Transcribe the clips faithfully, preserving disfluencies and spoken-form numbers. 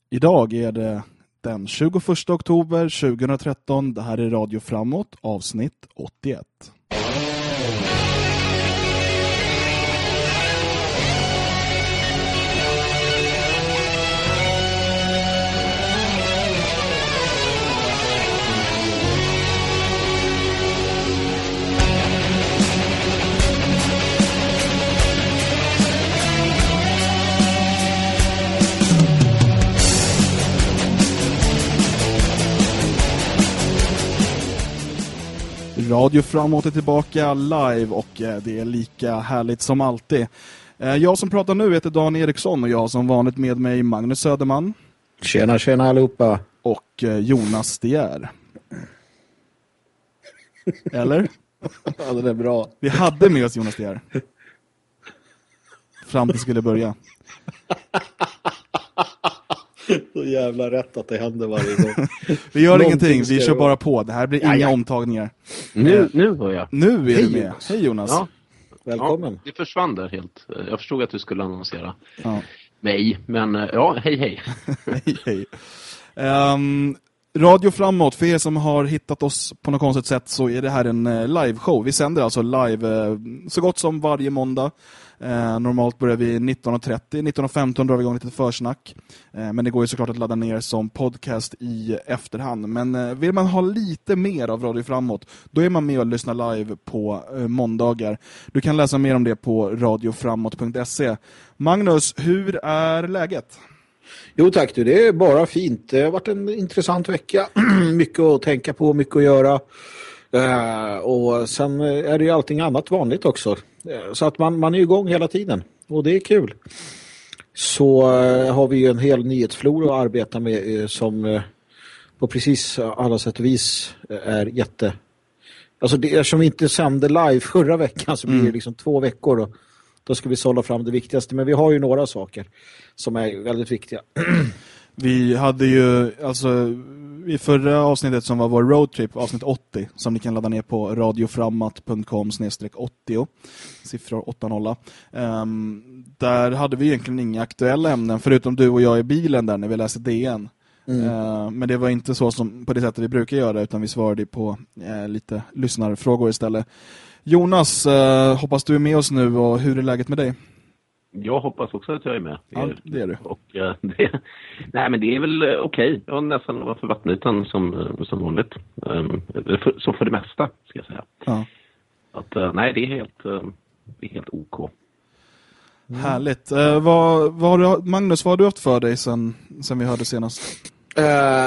Idag är det den tjugoförsta oktober tjugohundratretton. Det här är Radio Framåt, avsnitt åttioett. Radio Framåt är tillbaka live och det är lika härligt som alltid. Jag som pratar nu heter Dan Eriksson och jag har som vanligt med mig Magnus Söderman. Tjena, tjena allihopa. Och Jonas Dier. Eller? Ja, det är bra. Vi hade med oss Jonas Dier. Fram till det skulle börja. Så jävla rätt att det händer varje gång. Vi gör ingenting, vi kör bara på. Det här blir inga ja, ja. omtagningar. Nu, nu var jag. Nu är Hej, du med. Jonas. Hej Jonas. Ja. Välkommen. Ja, det försvann där helt. Jag förstod att du skulle annonsera ja. mig. Men ja, hej hej. hej hej. Um, Radio Framåt, för er som har hittat oss på något konstigt sätt så är det här en uh, live-show. Vi sänder alltså live uh, så gott som varje måndag. Uh, normalt börjar vi nitton trettio, nitton femton drar vi igång lite försnack. Uh, men det går ju såklart att ladda ner som podcast i efterhand. Men uh, vill man ha lite mer av Radio Framåt, då är man med och lyssnar live på uh, måndagar. Du kan läsa mer om det på radioframåt punkt se. Magnus, hur är läget? Jo tack du, det är bara fint. Det har varit en intressant vecka. Mycket att tänka på, mycket att göra. Uh, och sen är det ju allting annat vanligt också. Uh, så att man, man är igång hela tiden. Och det är kul. Så uh, har vi ju en hel nyhetsflora att arbeta med uh, som uh, på precis alla sätt och vis uh, är jätte... Alltså det är som vi inte sände live förra veckan så blir det mm. liksom två veckor och då ska vi sålla fram det viktigaste. Men vi har ju några saker som är väldigt viktiga. Vi hade ju, alltså i förra avsnittet som var vår roadtrip, avsnitt åttio, som ni kan ladda ner på radioframåt punkt com slash åttio, siffror åttio. Um, där hade vi egentligen inga aktuella ämnen, förutom du och jag i bilen där när vi läste D N. Mm. Uh, men det var inte så som på det sättet vi brukar göra, utan vi svarade på uh, lite lyssnarfrågor istället. Jonas, uh, hoppas du är med oss nu och hur är läget med dig? Jag hoppas också att jag är med. Ja, det är du. Och, uh, det, nej, men det är väl uh, okej. Okay. Jag har nästan varit för vattenytan som, uh, som vanligt. Um, för, så för det mesta, ska jag säga. Ja. Att, uh, nej, det är helt, uh, det är helt OK. Mm. Härligt. Uh, vad, vad har du, Magnus, vad har du haft för dig sen, sen vi hörde senast? Uh,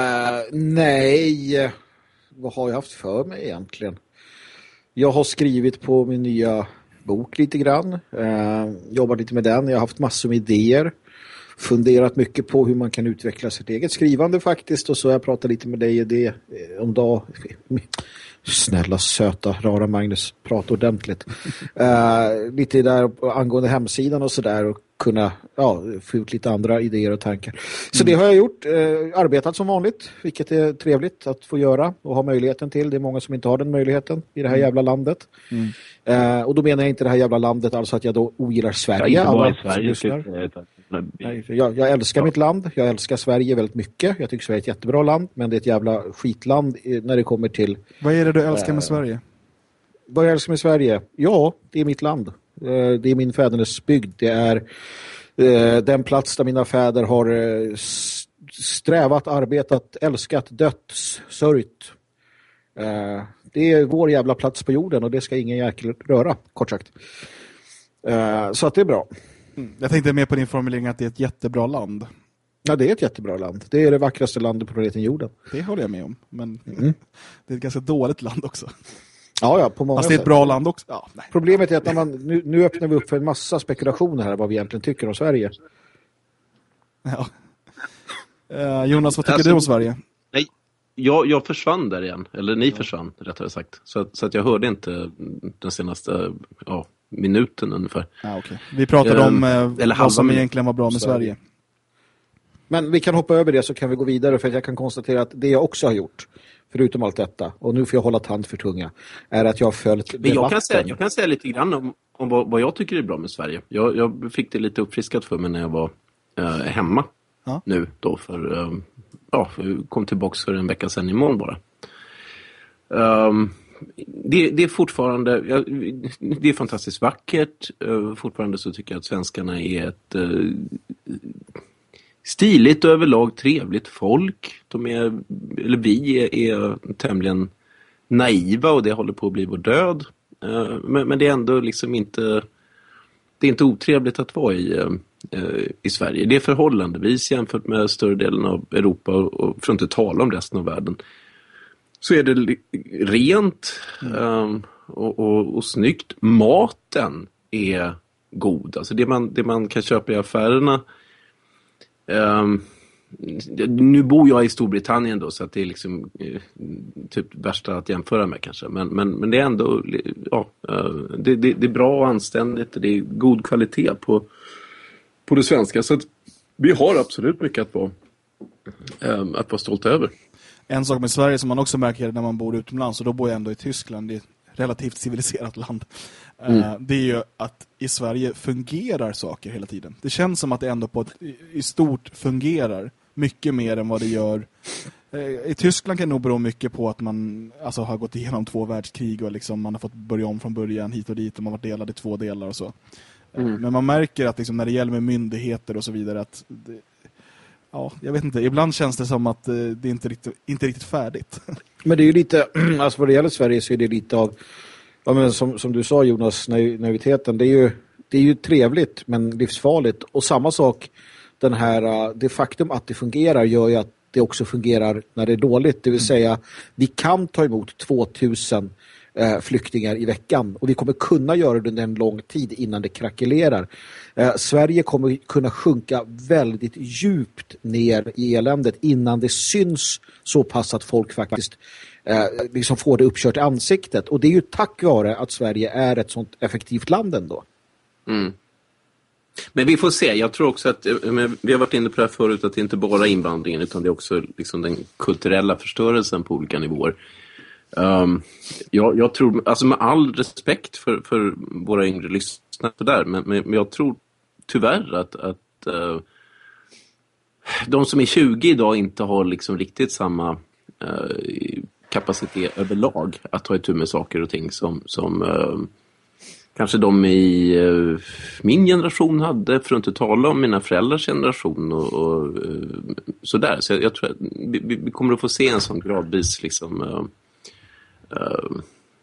nej, vad har jag haft för mig egentligen? Jag har skrivit på min nya bok lite grann. Eh, jobbat lite med den. Jag har haft massor med idéer. Funderat mycket på hur man kan utveckla sitt eget skrivande faktiskt. Och så har jag pratat lite med dig det eh, om dag. Snälla, söta, rara Magnus. Prata ordentligt. Eh, lite där angående hemsidan och sådär. Och kunna ja, få ut lite andra idéer och tankar. Så mm. det har jag gjort. Eh, arbetat som vanligt. Vilket är trevligt att få göra. Och ha möjligheten till. Det är många som inte har den möjligheten i det här jävla landet. Mm. Eh, och då menar jag inte det här jävla landet. Alltså att jag då ogillar Sverige. Jag, inte i Sverige Nej, jag, jag älskar ja. mitt land. Jag älskar Sverige väldigt mycket. Jag tycker Sverige är ett jättebra land. Men det är ett jävla skitland när det kommer till... Vad är det du älskar med Sverige? Vad jag älskar med Sverige? Ja, det är mitt land. Det är min fädernesbygd. Det är eh, den plats där mina fäder har eh, strävat, arbetat, älskat, dött, sörjt. Eh, det är vår jävla plats på jorden och det ska ingen jäkel röra, kort sagt. Eh, så att det är bra. Mm. Jag tänkte mer på din formulering att det är ett jättebra land. Ja, det är ett jättebra land. Det är det vackraste landet på planeten jorden. Det håller jag med om. Men mm. det är ett ganska dåligt land också. Ja, ja, på många Fast det är ett bra land också. Ja, nej. Problemet är att när man, nu, nu öppnar vi upp för en massa spekulationer här vad vi egentligen tycker om Sverige. Ja. Uh, Jonas, vad tycker alltså, du om Sverige? Nej, jag, jag försvann där igen. Eller ni försvann, rättare sagt. Så, så att jag hörde inte den senaste ja, minuten ungefär. Ah, okay. Vi pratade um, om uh, eller vad som egentligen var bra med Sverige. Sverige. Men vi kan hoppa över det så kan vi gå vidare för att jag kan konstatera att det jag också har gjort förutom allt detta, och nu får jag hålla tand för tunga, är att jag har följt Men jag kan säga, jag kan säga lite grann om, om vad, vad jag tycker är bra med Sverige. Jag, jag fick det lite uppfriskat för mig när jag var eh, hemma ja. nu då för, um, ja, kom tillbaka för en vecka sedan imorgon bara. Um, det, det är fortfarande, ja, det är fantastiskt vackert. Uh, fortfarande så tycker jag att svenskarna är ett uh, stiligt och överlag trevligt folk. De är, eller vi är, är tämligen naiva och det håller på att bli vår död. Uh, men, men det är ändå liksom inte, det är inte otrevligt att vara i, uh, i Sverige. Det är förhållandevis jämfört med större delen av Europa och för att inte tala om resten av världen. Så är det rent mm. um, och, och, och snyggt. Maten är god. Alltså det man, det man kan köpa i affärerna. Um, nu bor jag i Storbritannien då, så att det är liksom uh, typ värsta att jämföra med kanske. Men, men, men det är ändå ja, uh, det, det, det är bra och anständigt. Det är god kvalitet på, på det svenska. Så att vi har absolut mycket att vara, um, att vara stolt över. En sak med Sverige som man också märker när man bor utomlands, och då bor jag ändå i Tyskland, det är ett relativt civiliserat land. Mm. Det är ju att i Sverige fungerar saker hela tiden. Det känns som att det ändå på ett, i stort fungerar mycket mer än vad det gör. I Tyskland kan det nog bero mycket på att man alltså, har gått igenom två världskrig och liksom, man har fått börja om från början hit och dit och man har varit delad i två delar och så. Mm. Men man märker att liksom, när det gäller med myndigheter och så vidare att det, ja, jag vet inte. Ibland känns det som att det är inte riktigt, inte riktigt färdigt. Men det är ju lite, alltså vad det gäller Sverige så är det lite av, ja men som, som du sa Jonas, naiviteten, det är ju, det är ju trevligt men livsfarligt. Och samma sak, den här, det faktum att det fungerar gör ju att det också fungerar när det är dåligt. Det vill säga, vi kan ta emot tvåtusen eh, flyktingar i veckan och vi kommer kunna göra det under en lång tid innan det krackelerar. Eh, Sverige kommer kunna sjunka väldigt djupt ner i eländet innan det syns så pass att folk faktiskt eh, liksom får det uppkört i ansiktet. Och det är ju tack vare att Sverige är ett sånt effektivt land ändå. Mm. Men vi får se, jag tror också att vi har varit inne på det här förut, att det inte bara är invandringen utan det är också liksom den kulturella förstörelsen på olika nivåer. Um, jag, jag tror, alltså med all respekt för, för våra yngre lyssnare där, men, men jag tror tyvärr att, att uh, de som är tjugo idag inte har liksom riktigt samma uh, kapacitet överlag att ta itu med saker och ting som, som uh, kanske de i uh, min generation hade, för att inte tala om mina föräldrars generation och, och uh, sådär. Så jag, jag tror att vi, vi kommer att få se en sån gradvis liksom uh, uh,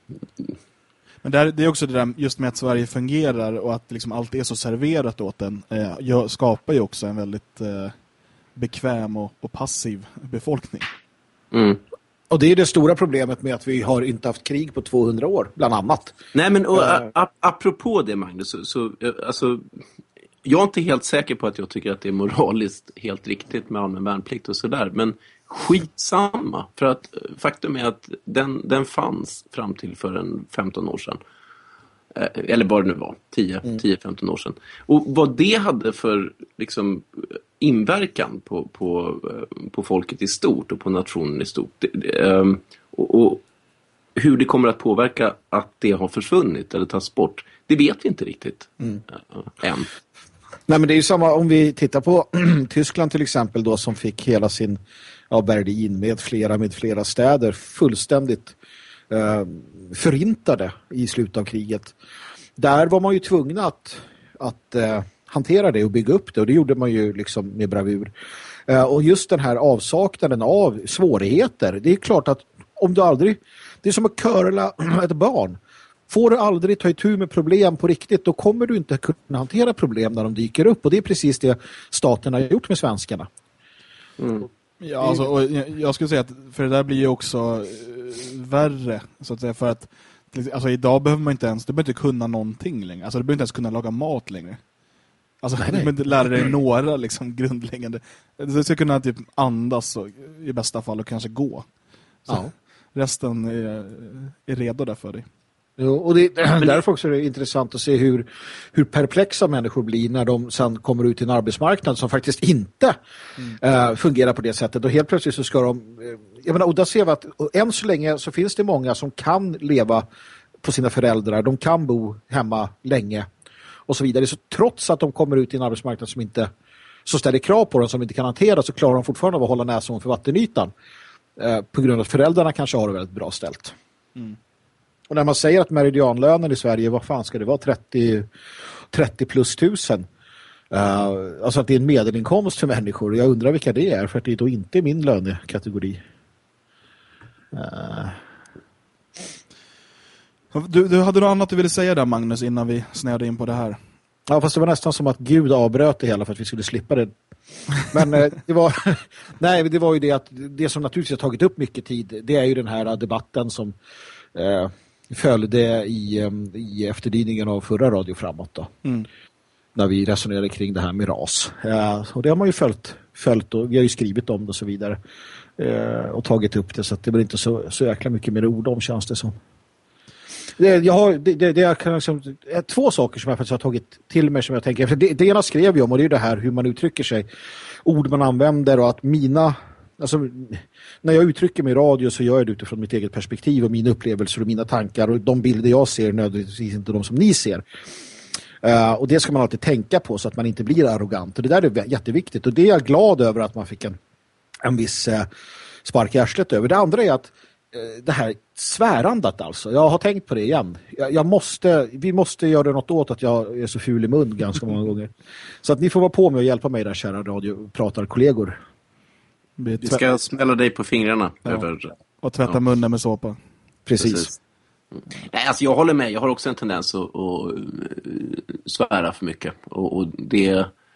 men där, det är också det där just med att Sverige fungerar och att liksom allt är så serverat åt den eh, skapar ju också en väldigt eh, bekväm och, och passiv befolkning. Mm. Och det är det stora problemet med att vi har inte haft krig på tvåhundra år, bland annat. Nej, men och, uh, ap- apropå det, Magnus, så, så alltså, jag är inte helt säker på att jag tycker att det är moraliskt helt riktigt med allmän värnplikt och sådär, men skitsamma, för att faktum är att den, den fanns fram till för en femton år sedan. Eh, eller vad det nu var, tio femton år sedan. Och vad det hade för liksom inverkan på, på, på folket i stort och på nationen i stort. Det, det, um, och, och hur det kommer att påverka att det har försvunnit eller tas bort, det vet vi inte riktigt mm. uh, än. Nej, men det är ju samma om vi tittar på Tyskland till exempel då, som fick hela sin ja, Berlin med flera, med flera städer fullständigt uh, förintade i slutet av kriget. Där var man ju tvungen att, att uh, hantera det och bygga upp det, och det gjorde man ju liksom med bravur. Uh, och just den här avsaknaden av svårigheter, det är klart att om du aldrig, det är som att curla ett barn. Får du aldrig ta itu med problem på riktigt, då kommer du inte kunna hantera problem när de dyker upp, och det är precis det staten har gjort med svenskarna. Mm. Ja, alltså, och jag skulle säga att för det där blir ju också uh, värre, så att säga, för att alltså, idag behöver man inte ens, du behöver inte kunna någonting längre. Alltså du behöver inte ens kunna laga mat längre. Alltså, du behöver inte lära dig några liksom, grundläggande. Du ska kunna typ andas och, i bästa fall och kanske gå. Så ja. Resten är, är redo där för dig. Jo, och det, därför också är det intressant att se hur, hur perplexa människor blir när de sen kommer ut i en arbetsmarknad som faktiskt inte mm. uh, fungerar på det sättet. Och helt plötsligt så ska de... Uh, jag menar, och där ser vi att och än så länge så finns det många som kan leva på sina föräldrar. De kan bo hemma länge och så vidare. Så trots att de kommer ut i en arbetsmarknad som inte, så ställer krav på dem som inte kan hantera, så klarar de fortfarande av att hålla näsan för vattenytan. Eh, på grund av att föräldrarna kanske har det väldigt bra ställt. Mm. Och när man säger att meridianlönen i Sverige, vad fan ska det vara, trettio, trettio plus tusen? Uh, alltså att det är en medelinkomst för människor. Jag undrar vilka det är, för att det är då inte min lönekategori. Uh. Du, du hade något annat du ville säga där, Magnus, innan vi snöade in på det här? Ja, fast det var nästan som att Gud avbröt det hela för att vi skulle slippa det. Men uh, det var nej, det var ju det att det som naturligtvis har tagit upp mycket tid, det är ju den här debatten som uh, följde i, um, i efterdyningen av förra Radio Framåt då. Mm. När vi resonerade kring det här med ras. Uh, och det har man ju följt, följt och vi har ju skrivit om det och så vidare. Uh, och tagit upp det, så att det blir inte så, så jäkla mycket mer ord om, känns det som. Det, jag har, det, det, det är kan liksom, två saker som jag faktiskt har tagit till mig som jag tänker. För det, det ena skrev jag om, och det är det här hur man uttrycker sig. Ord man använder, och att mina... Alltså, när jag uttrycker mig i radio så gör jag det utifrån mitt eget perspektiv och mina upplevelser och mina tankar. Och de bilder jag ser nödvändigtvis inte de som ni ser. Uh, och det ska man alltid tänka på så att man inte blir arrogant. Och det där är jätteviktigt. Och det är jag glad över att man fick en, en viss uh, spark i arslet över. Det andra är att uh, det här svärandet alltså. Jag har tänkt på det igen. Jag, jag måste, vi måste göra något åt att jag är så ful i mun ganska många gånger. Så att ni får vara på mig och hjälpa mig där, kära radiopratarkollegor. Vi ska smälla dig på fingrarna. Ja. Över... Och tvätta ja. munnen med såpa. Precis. Precis. Nej, alltså jag håller med. Jag har också en tendens att, att svära för mycket. Och, och det,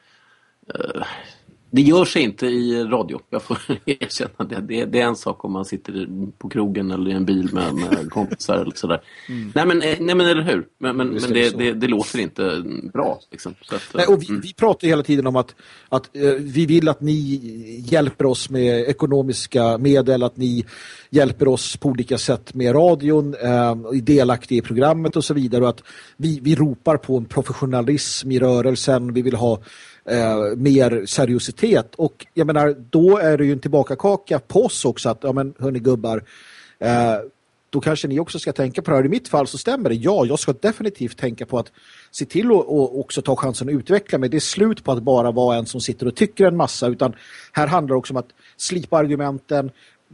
uh, det gör sig inte i radio. Jag får erkänna det. det. Det är en sak om man sitter på krogen eller i en bil med, med kompisar eller sådär. Mm. Nej, men, nej men eller hur? Men, men, men det, det, det låter inte bra. Liksom. Så att, nej, och vi, mm. vi pratar hela tiden om att, att uh, vi vill att ni hjälper oss med ekonomiska medel, att ni hjälper oss på olika sätt med radion, uh, delaktiga i programmet och så vidare. Och att vi, vi ropar på en professionalism i rörelsen. Vi vill ha Uh, mer seriositet, och jag menar, då är det ju en tillbakakaka på oss också att, ja men hörni gubbar, uh, då kanske ni också ska tänka på det här. I mitt fall så stämmer det, ja, jag ska definitivt tänka på att se till att och också ta chansen att utveckla mig. Det är slut på att bara vara en som sitter och tycker en massa, utan här handlar det också om att slipa argumenten,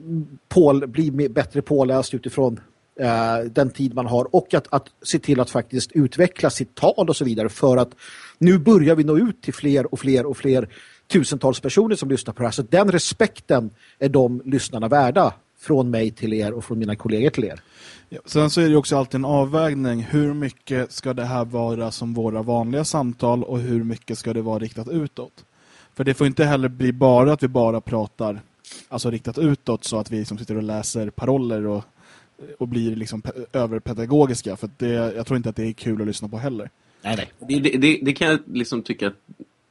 på, bli bättre påläst utifrån uh, den tid man har, och att, att se till att faktiskt utveckla sitt tal och så vidare, för att nu börjar vi nå ut till fler och fler och fler tusentals personer som lyssnar på det här. Så den respekten är de lyssnarna värda, från mig till er och från mina kollegor till er. Ja, sen så är det också alltid en avvägning. Hur mycket ska det här vara som våra vanliga samtal, och hur mycket ska det vara riktat utåt? För det får inte heller bli bara att vi bara pratar, alltså riktat utåt, så att vi liksom sitter och läser paroller och, och blir liksom överpedagogiska. För det, jag tror inte att det är kul att lyssna på heller. Nej, nej. Det, det, det kan jag liksom tycka att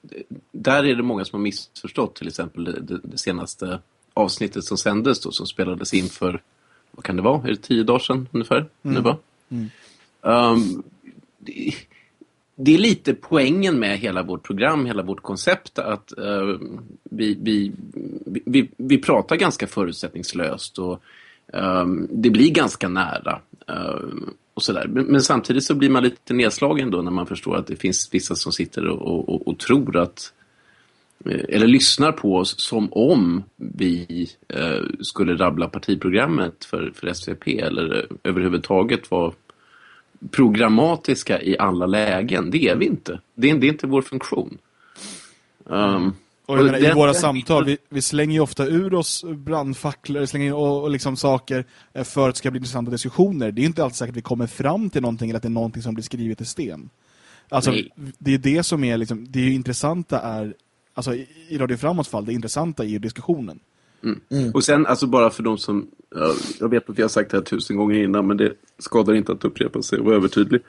där är det många som har missförstått, till exempel det, det senaste avsnittet som sändes då, som spelades in för, vad kan det vara, är det tio dagar sedan ungefär? Mm. Nu, va? Mm. Um, det, det är lite poängen med hela vårt program, hela vårt koncept, att uh, vi, vi, vi, vi pratar ganska förutsättningslöst, och um, det blir ganska nära. Uh, Och sådär. Men, men samtidigt så blir man lite nedslagen då när man förstår att det finns vissa som sitter och, och, och tror att, eller lyssnar på oss som om vi eh, skulle rabbla partiprogrammet för, för S V P, eller överhuvudtaget vara programmatiska i alla lägen. Det är vi inte. Det är, det är inte vår funktion. Um, Och menar, i våra samtal, vi, vi slänger ju ofta ur oss brandfacklor, slänger och, och liksom saker för att det ska bli intressanta diskussioner. Det är inte alltid säkert att vi kommer fram till någonting, eller att det är någonting som blir skrivet i sten. Alltså, nej. Det är det som är liksom, det är intressanta är, alltså i, i Radio Framåts fall, det intressanta är ju diskussionen. Mm. Mm. Och sen, alltså bara för de som, jag vet att vi har sagt det här tusen gånger innan, men det skadar inte att upprepa sig och vara övertydlig.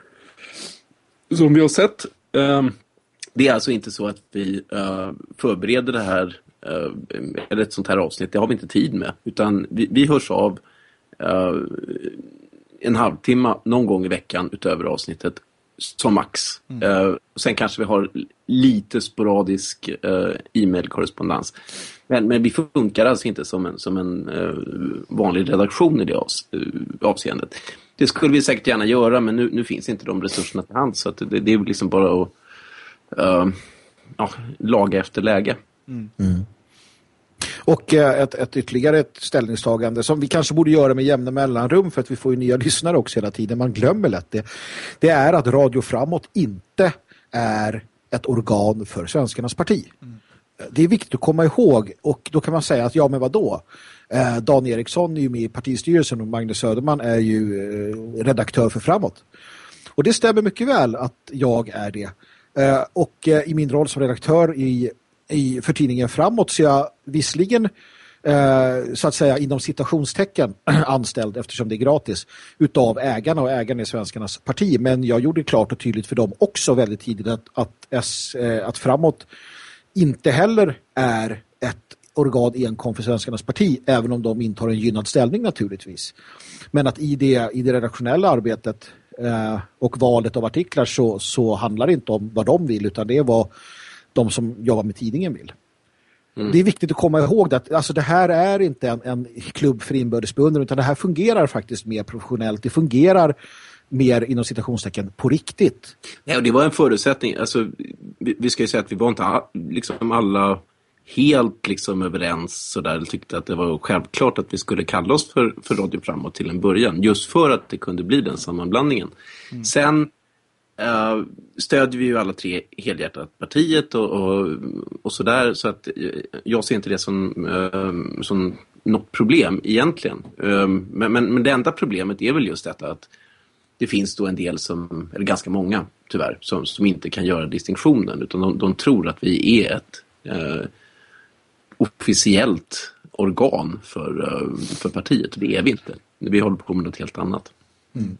Som vi har sett, um, det är alltså inte så att vi uh, förbereder det här uh, eller ett sånt här avsnitt. Det har vi inte tid med. Utan vi, vi hörs av uh, en halvtimme någon gång i veckan utöver avsnittet som max. Mm. Uh, sen kanske vi har lite sporadisk uh, e-mail-korrespondens. Men, men vi funkar alltså inte som en, som en uh, vanlig redaktion i det avs- uh, avseendet. Det skulle vi säkert gärna göra, men nu, nu finns inte de resurserna till hand. Så att det, det är liksom bara att Uh, ja, laga efter läge. Mm. Mm. Och ett, ett ytterligare ett ställningstagande som vi kanske borde göra med jämna mellanrum, för att vi får ju nya lyssnare också hela tiden. Man glömmer lätt det. Det är att Radio Framåt inte är ett organ för Svenskarnas parti. Mm. Det är viktigt att komma ihåg, och då kan man säga att ja, men vadå? Eh, Dan Eriksson är ju med i partistyrelsen och Magnus Söderman är ju eh, redaktör för Framåt. Och det stämmer mycket väl att jag är det. Eh, och eh, i min roll som redaktör i, i, för tidningen Framåt så är jag visserligen eh, så att säga inom citationstecken anställd, eftersom det är gratis, utav ägarna, och ägarna är Svenskarnas parti. Men jag gjorde klart och tydligt för dem också väldigt tidigt att, att, S, eh, att Framåt inte heller är ett organ enkom för Svenskarnas parti, även om de intar en gynnad ställning naturligtvis. Men att i det, i det redaktionella arbetet eh, och valet av artiklar så, så handlar det inte om vad de vill, utan det är vad de som jobbar med tidningen vill. Mm. Det är viktigt att komma ihåg att alltså, det här är inte en, en klubb för inbördesbeundran, utan det här fungerar faktiskt mer professionellt. Det fungerar mer inom citationstecken på riktigt. Ja, och det var en förutsättning. Alltså, vi, vi ska ju säga att vi var inte liksom alla helt liksom överens så där, tyckte att det var självklart att vi skulle kalla oss för, för Radio Framåt till en början, just för att det kunde bli den sammanblandningen. Mm. Sen uh, stödjer vi ju alla tre helhjärtat partiet och, och, och sådär, så att uh, jag ser inte det som, uh, som något problem egentligen. Uh, men, men, men det enda problemet är väl just detta att det finns då en del som, eller ganska många tyvärr, som, som inte kan göra distinktionen, utan de, de tror att vi är ett uh, officiellt organ för, för partiet. Det är vi inte. Vi håller på med något helt annat. Mm.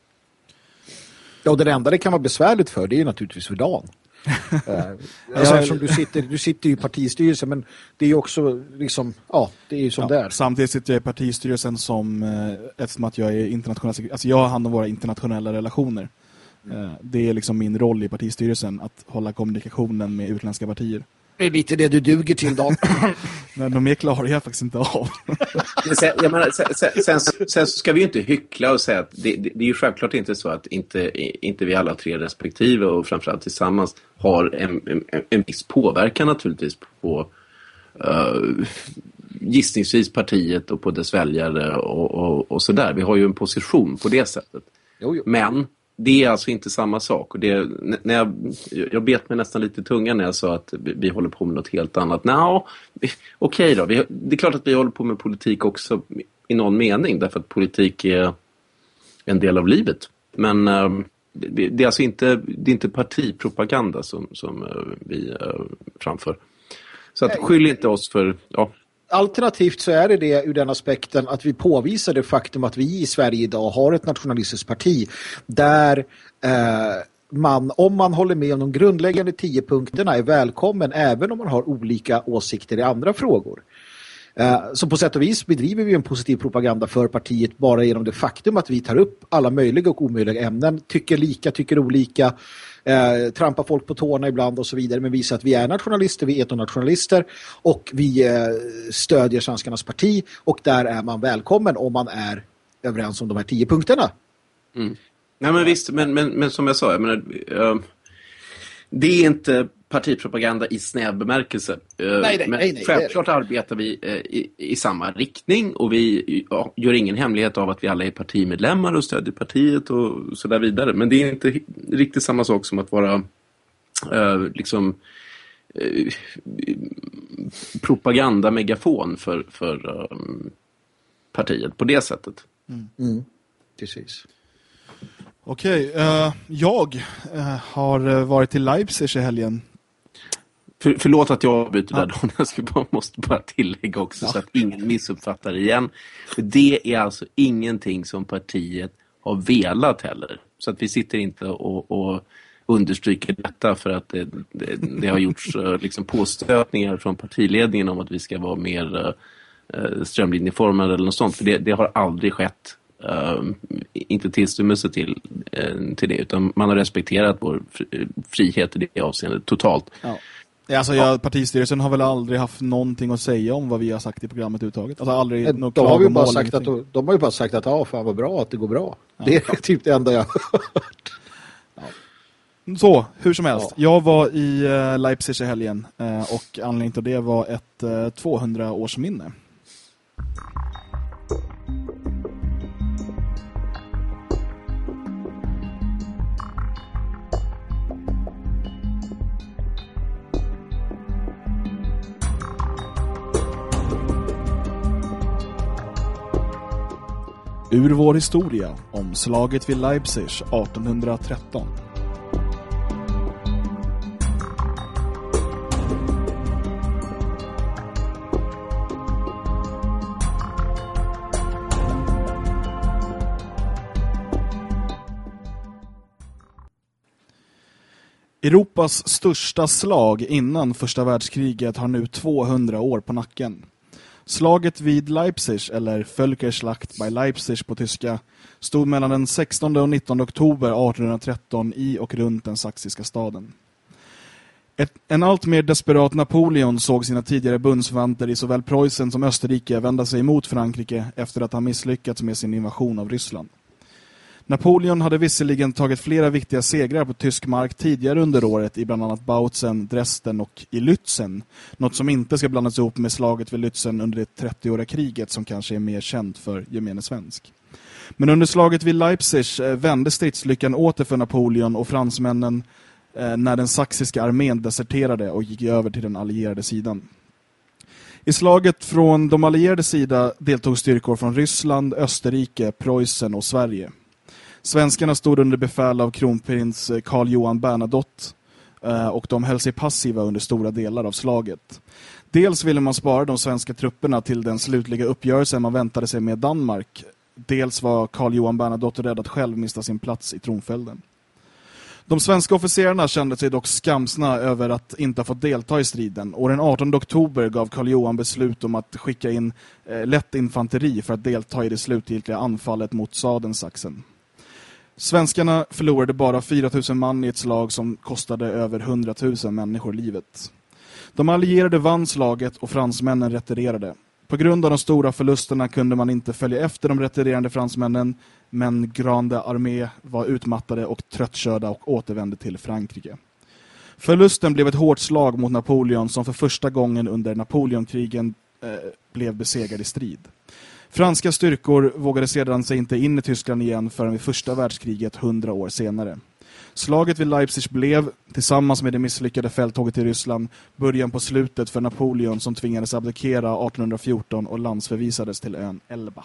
Ja, och det enda det kan vara besvärligt för, det är naturligtvis för Dan. uh, alltså, eftersom du sitter, du sitter i partistyrelsen, men det är ju också liksom, ja, det är ju som ja, där. Samtidigt sitter jag i partistyrelsen som, eftersom att jag är internationell, alltså jag har hand om våra internationella relationer. Mm. Det är liksom min roll i partistyrelsen, att hålla kommunikationen med utländska partier. Det är lite det du duger till, Dan. Men de är klarar jag faktiskt inte av. sen, jag menar, sen, sen, sen, sen så ska vi ju inte hyckla och säga att det, det, det är ju självklart inte så att inte, inte vi alla tre respektive och framförallt tillsammans har en, en, en viss påverkan naturligtvis på uh, gissningsvis partiet och på dess väljare och, och, och sådär. Vi har ju en position på det sättet. Jo, jo. Men det är alltså inte samma sak. Och det, när jag, jag bet mig nästan lite i tungan när jag sa att vi, vi håller på med något helt annat. Nå, okej då. Vi, det är klart att vi håller på med politik också i någon mening. Därför att politik är en del av livet. Men uh, det, det är alltså inte, det är inte partipropaganda som, som uh, vi uh, framför. Så att skyll inte oss för... Ja. Alternativt så är det det ur den aspekten att vi påvisar det faktum att vi i Sverige idag har ett nationalistiskt parti där eh, man, om man håller med om de grundläggande tio punkterna, är välkommen även om man har olika åsikter i andra frågor. Eh, så på sätt och vis bedriver vi en positiv propaganda för partiet bara genom det faktum att vi tar upp alla möjliga och omöjliga ämnen, tycker lika, tycker olika, Eh, trampa folk på tårna ibland och så vidare, men visar att vi är nationalister, vi är etnonationalister och vi eh, stödjer Svenskarnas parti, och där är man välkommen om man är överens om de här tio punkterna. Mm. Nej, men visst, men, men, men som jag sa, jag menar, uh, det är inte partipropaganda i snäv bemärkelse. Uh, nej, nej, men nej, nej, självklart arbetar vi uh, i, i samma riktning, och vi uh, gör ingen hemlighet av att vi alla är partimedlemmar och stödjer partiet och så där vidare. Men det är inte riktigt samma sak som att vara uh, liksom uh, propagandamegafon för, för uh, partiet på det sättet. Mm. Mm. Precis. Okej, uh, jag uh, har varit till Leipzig i helgen. För, förlåt att jag byter ja. där då. Jag ska bara, måste bara tillägga också ja. så att ingen missuppfattar igen. För det är alltså ingenting som partiet har velat heller. Så att vi sitter inte och, och understryker detta för att det, det, det har gjorts liksom påstötningar från partiledningen om att vi ska vara mer uh, strömlinjeformade eller något sånt. För det, det har aldrig skett. Uh, inte tillstymmelse till, uh, till det, utan man har respekterat vår fri, frihet i det avseendet totalt. Ja. Alltså, jag, partistyrelsen har väl aldrig haft någonting att säga om vad vi har sagt i programmet uttaget. Alltså aldrig de, något de, har ju bara sagt att, de, de har ju bara sagt att ja, fan vad bra att det går bra. Ja. Det är typ det enda jag har hört. Ja. Så, hur som helst. Ja. Jag var i uh, Leipzig i helgen uh, och anledningen till det var ett uh, tvåhundra-årsminne. Ur vår historia om slaget vid Leipzig artonhundratretton. Europas största slag innan första världskriget har nu tvåhundra år på nacken. Slaget vid Leipzig, eller Völkerschlacht bei Leipzig på tyska, stod mellan den sextonde och nittonde oktober artonhundratretton i och runt den saxiska staden. Ett, en allt mer desperat Napoleon såg sina tidigare bundsförvanter i såväl Preussen som Österrike vända sig emot Frankrike efter att ha misslyckats med sin invasion av Ryssland. Napoleon hade visserligen tagit flera viktiga segrar på tysk mark tidigare under året i bland annat Bautzen, Dresden och i Lützen. Något som inte ska blandas ihop med slaget vid Lützen under det trettioåriga kriget som kanske är mer känt för gemene svensk. Men under slaget vid Leipzig vände stridslyckan åter för Napoleon och fransmännen när den saxiska armén deserterade och gick över till den allierade sidan. I slaget från de allierade sida deltog styrkor från Ryssland, Österrike, Preussen och Sverige. Svenskarna stod under befäl av kronprins Carl Johan Bernadotte och de höll sig passiva under stora delar av slaget. Dels ville man spara de svenska trupperna till den slutliga uppgörelsen man väntade sig med Danmark. Dels var Carl Johan Bernadotte rädd att själv mista sin plats i tronföljden. De svenska officerarna kände sig dock skamsna över att inte ha fått delta i striden och den artonde oktober gav Carl Johan beslut om att skicka in eh, lätt infanteri för att delta i det slutgiltiga anfallet mot Sadensaxen. Svenskarna förlorade bara fyra tusen man i ett slag som kostade över hundra tusen människor livet. De allierade vann slaget och fransmännen retirerade. På grund av de stora förlusterna kunde man inte följa efter de retirerande fransmännen, men Grande armé var utmattade och tröttkörda och återvände till Frankrike. Förlusten blev ett hårt slag mot Napoleon som för första gången under Napoleonkrigen eh, blev besegrad i strid. Franska styrkor vågade sedan sig inte in i Tyskland igen förrän vid första världskriget hundra år senare. Slaget vid Leipzig blev, tillsammans med det misslyckade fälttåget i Ryssland, början på slutet för Napoleon som tvingades abdikera artonhundrafjorton och landsförvisades till ön Elba.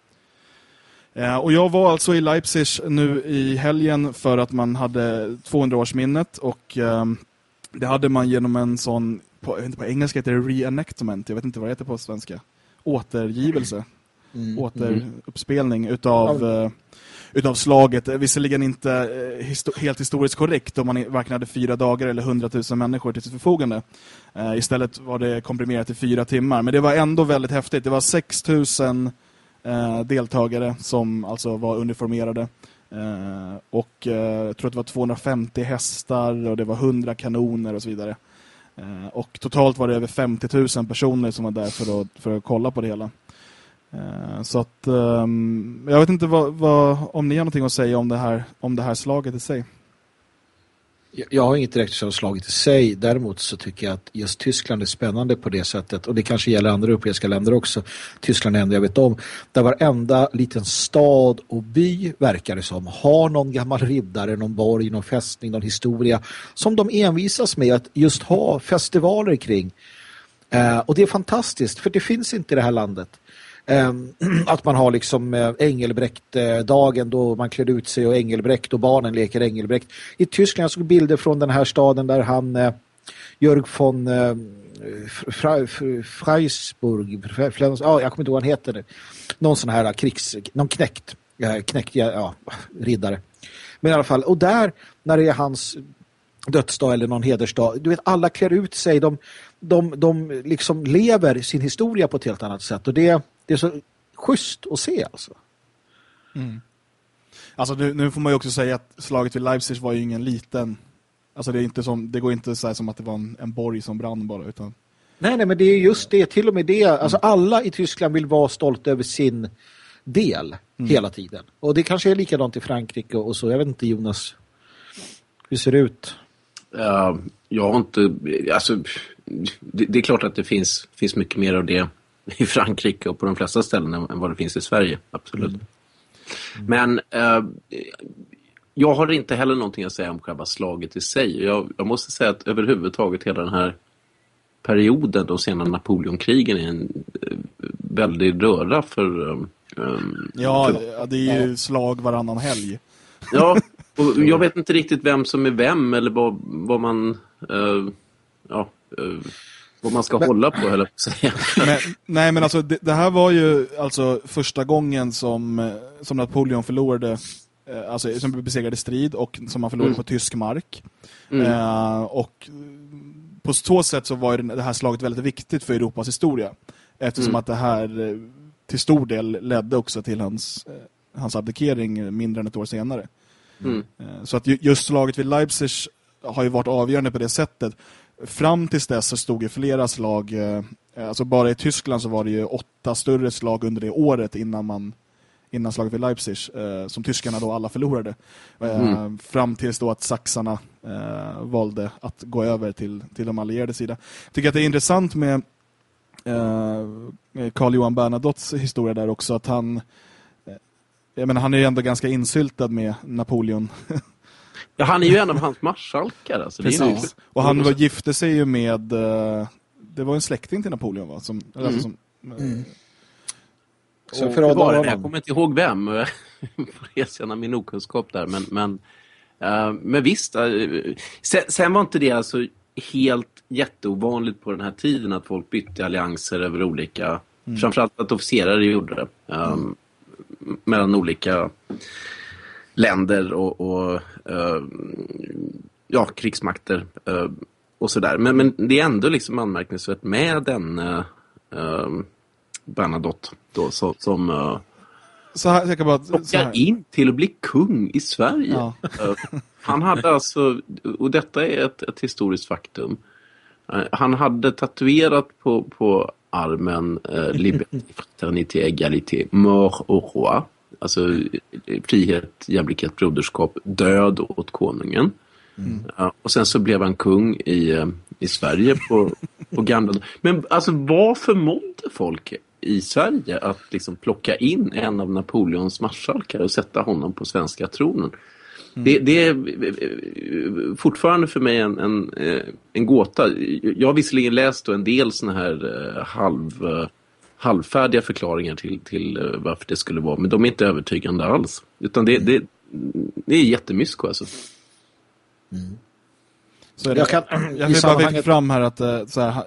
Eh, och jag var alltså i Leipzig nu i helgen för att man hade tvåhundraårsminnet och eh, det hade man genom en sån, på, på engelska heter det reenactment, jag vet inte vad det heter på svenska, återgivelse. Mm, återuppspelning mm. utav, uh, utav slaget. Visserligen inte uh, histo- helt historiskt korrekt om man varken hade fyra dagar eller hundratusen människor till sitt förfogande. Uh, istället var det komprimerat till fyra timmar. Men det var ändå väldigt häftigt. Det var sex tusen uh, deltagare som alltså var uniformerade. Uh, och uh, jag tror att det var tvåhundrafemtio hästar och det var hundra kanoner och så vidare. Uh, och totalt var det över femtio tusen personer som var där för att, för att kolla på det hela. Uh, så att um, jag vet inte vad, vad, om ni har någonting att säga om det här, om det här slaget i sig. Jag, jag har inget direkt om slaget i sig. Däremot så tycker jag att just Tyskland är spännande på det sättet. Och det kanske gäller andra europeiska länder också. Tyskland är ändå jag vet om. Där varenda liten stad och by verkar det som har någon gammal riddare, någon borg, någon fästning, någon historia. Som de envisas med att just ha festivaler kring. Uh, och det är fantastiskt för det finns inte i det här landet. Um, att man har liksom uh, Engelbrekt-dagen då man klär ut sig och Engelbrekt och barnen leker Engelbrekt. I Tyskland jag såg bilder från den här staden där han uh, Jörg von uh, Fre- Fre- Freisburg Fre- ja, jag kommer inte ihåg vad han heter nu. Någon sån här uh, krigs någon knäckt uh, knäckt ja, riddare. Men i alla fall, och där när det är hans dödsdag eller någon hedersdag, du vet alla klär ut sig, de de, de liksom lever sin historia på ett helt annat sätt och det Det är så schysst att se alltså. Mm. Alltså nu, nu får man ju också säga att slaget vid Leipzig var ju ingen liten. Alltså det är inte som det går inte så här som att det var en, en borg som brann bara utan. Nej nej men det är just det till och med det alltså mm. alla i Tyskland vill vara stolta över sin del mm. hela tiden. Och det kanske är likadant i Frankrike och så jag vet inte Jonas Hur ser det ut? Uh, jag har inte... Alltså, det, det är klart att det finns, finns mycket mer av det i Frankrike och på de flesta ställen än vad det finns i Sverige. Absolut. Mm. Mm. Men uh, jag har inte heller någonting att säga om själva slaget i sig. Jag, jag måste säga att överhuvudtaget hela den här perioden, de sena Napoleonkrigen, är en uh, väldig röra för... Um, ja, för, det är ju slag varannan helg. Ja, och jag vet inte riktigt vem som är vem eller vad, vad man uh, ja, uh, vad man ska men, hålla på, eller säga. Men, nej, men alltså det, det här var ju alltså första gången som, som Napoleon förlorade, eh, alltså som besegrade strid och som han förlorade mm. på tysk mark. Mm. Eh, och på så sätt så var det här slaget väldigt viktigt för Europas historia. Eftersom mm. att det här till stor del ledde också till hans, hans abdikering mindre än ett år senare. Mm. Så att just slaget vid Leipzig har ju varit avgörande på det sättet. Fram tills dess så stod ju flera slag, alltså bara i Tyskland så var det ju åtta större slag under det året innan man innan slaget vid Leipzig, som tyskarna då alla förlorade. Mm. Fram tills då att saxarna eh, valde att gå över till, till de allierade sida. Jag tycker att det är intressant med Carl Johan Bernadottes historia där också, att han jag menar, han är ju ändå ganska insyltad med Napoleon. Ja, han är ju en av hans marskalkar. Alltså. Precis. Det är ju... Och han var, gifte sig ju med... Det var en släkting till Napoleon, va? Som, mm. alltså, som, mm. Så för var det, jag kommer inte ihåg vem. Jag får erkänna min okunskap där. Men, men, uh, men visst. Uh, sen, sen var inte det alltså helt jätteovanligt på den här tiden att folk bytte allianser över olika... Mm. Framförallt att officerare gjorde det. Um, mm. mellan olika länder och, och uh, ja, krigsmakter uh, och sådär. Men, men det är ändå liksom anmärkningsvärt med den uh, uh, Bernadotte då, så, som uh, så här, jag kan bara, så här. in till att bli kung i Sverige. Ja. Uh, han hade alltså, och detta är ett, ett historiskt faktum, uh, han hade tatuerat på, på armen eh, liberté, fraternité, égalité, mort au roi, alltså frihet, jämlikhet, broderskap, död åt konungen. Mm. Ja, och sen så blev han kung i, i Sverige på, på gamla... Men alltså vad förmådde folk i Sverige att liksom plocka in en av Napoleons marskalkar och sätta honom på svenska tronen? Mm. Det, det är fortfarande för mig en, en, en gåta. Jag har visserligen läst en del såna här halv, halvfärdiga förklaringar till, till varför det skulle vara, men de är inte övertygande alls. Utan det, det, det är jättemysko alltså. Mm. Så är det, jag, kan, jag vill bara vika fram här att så här,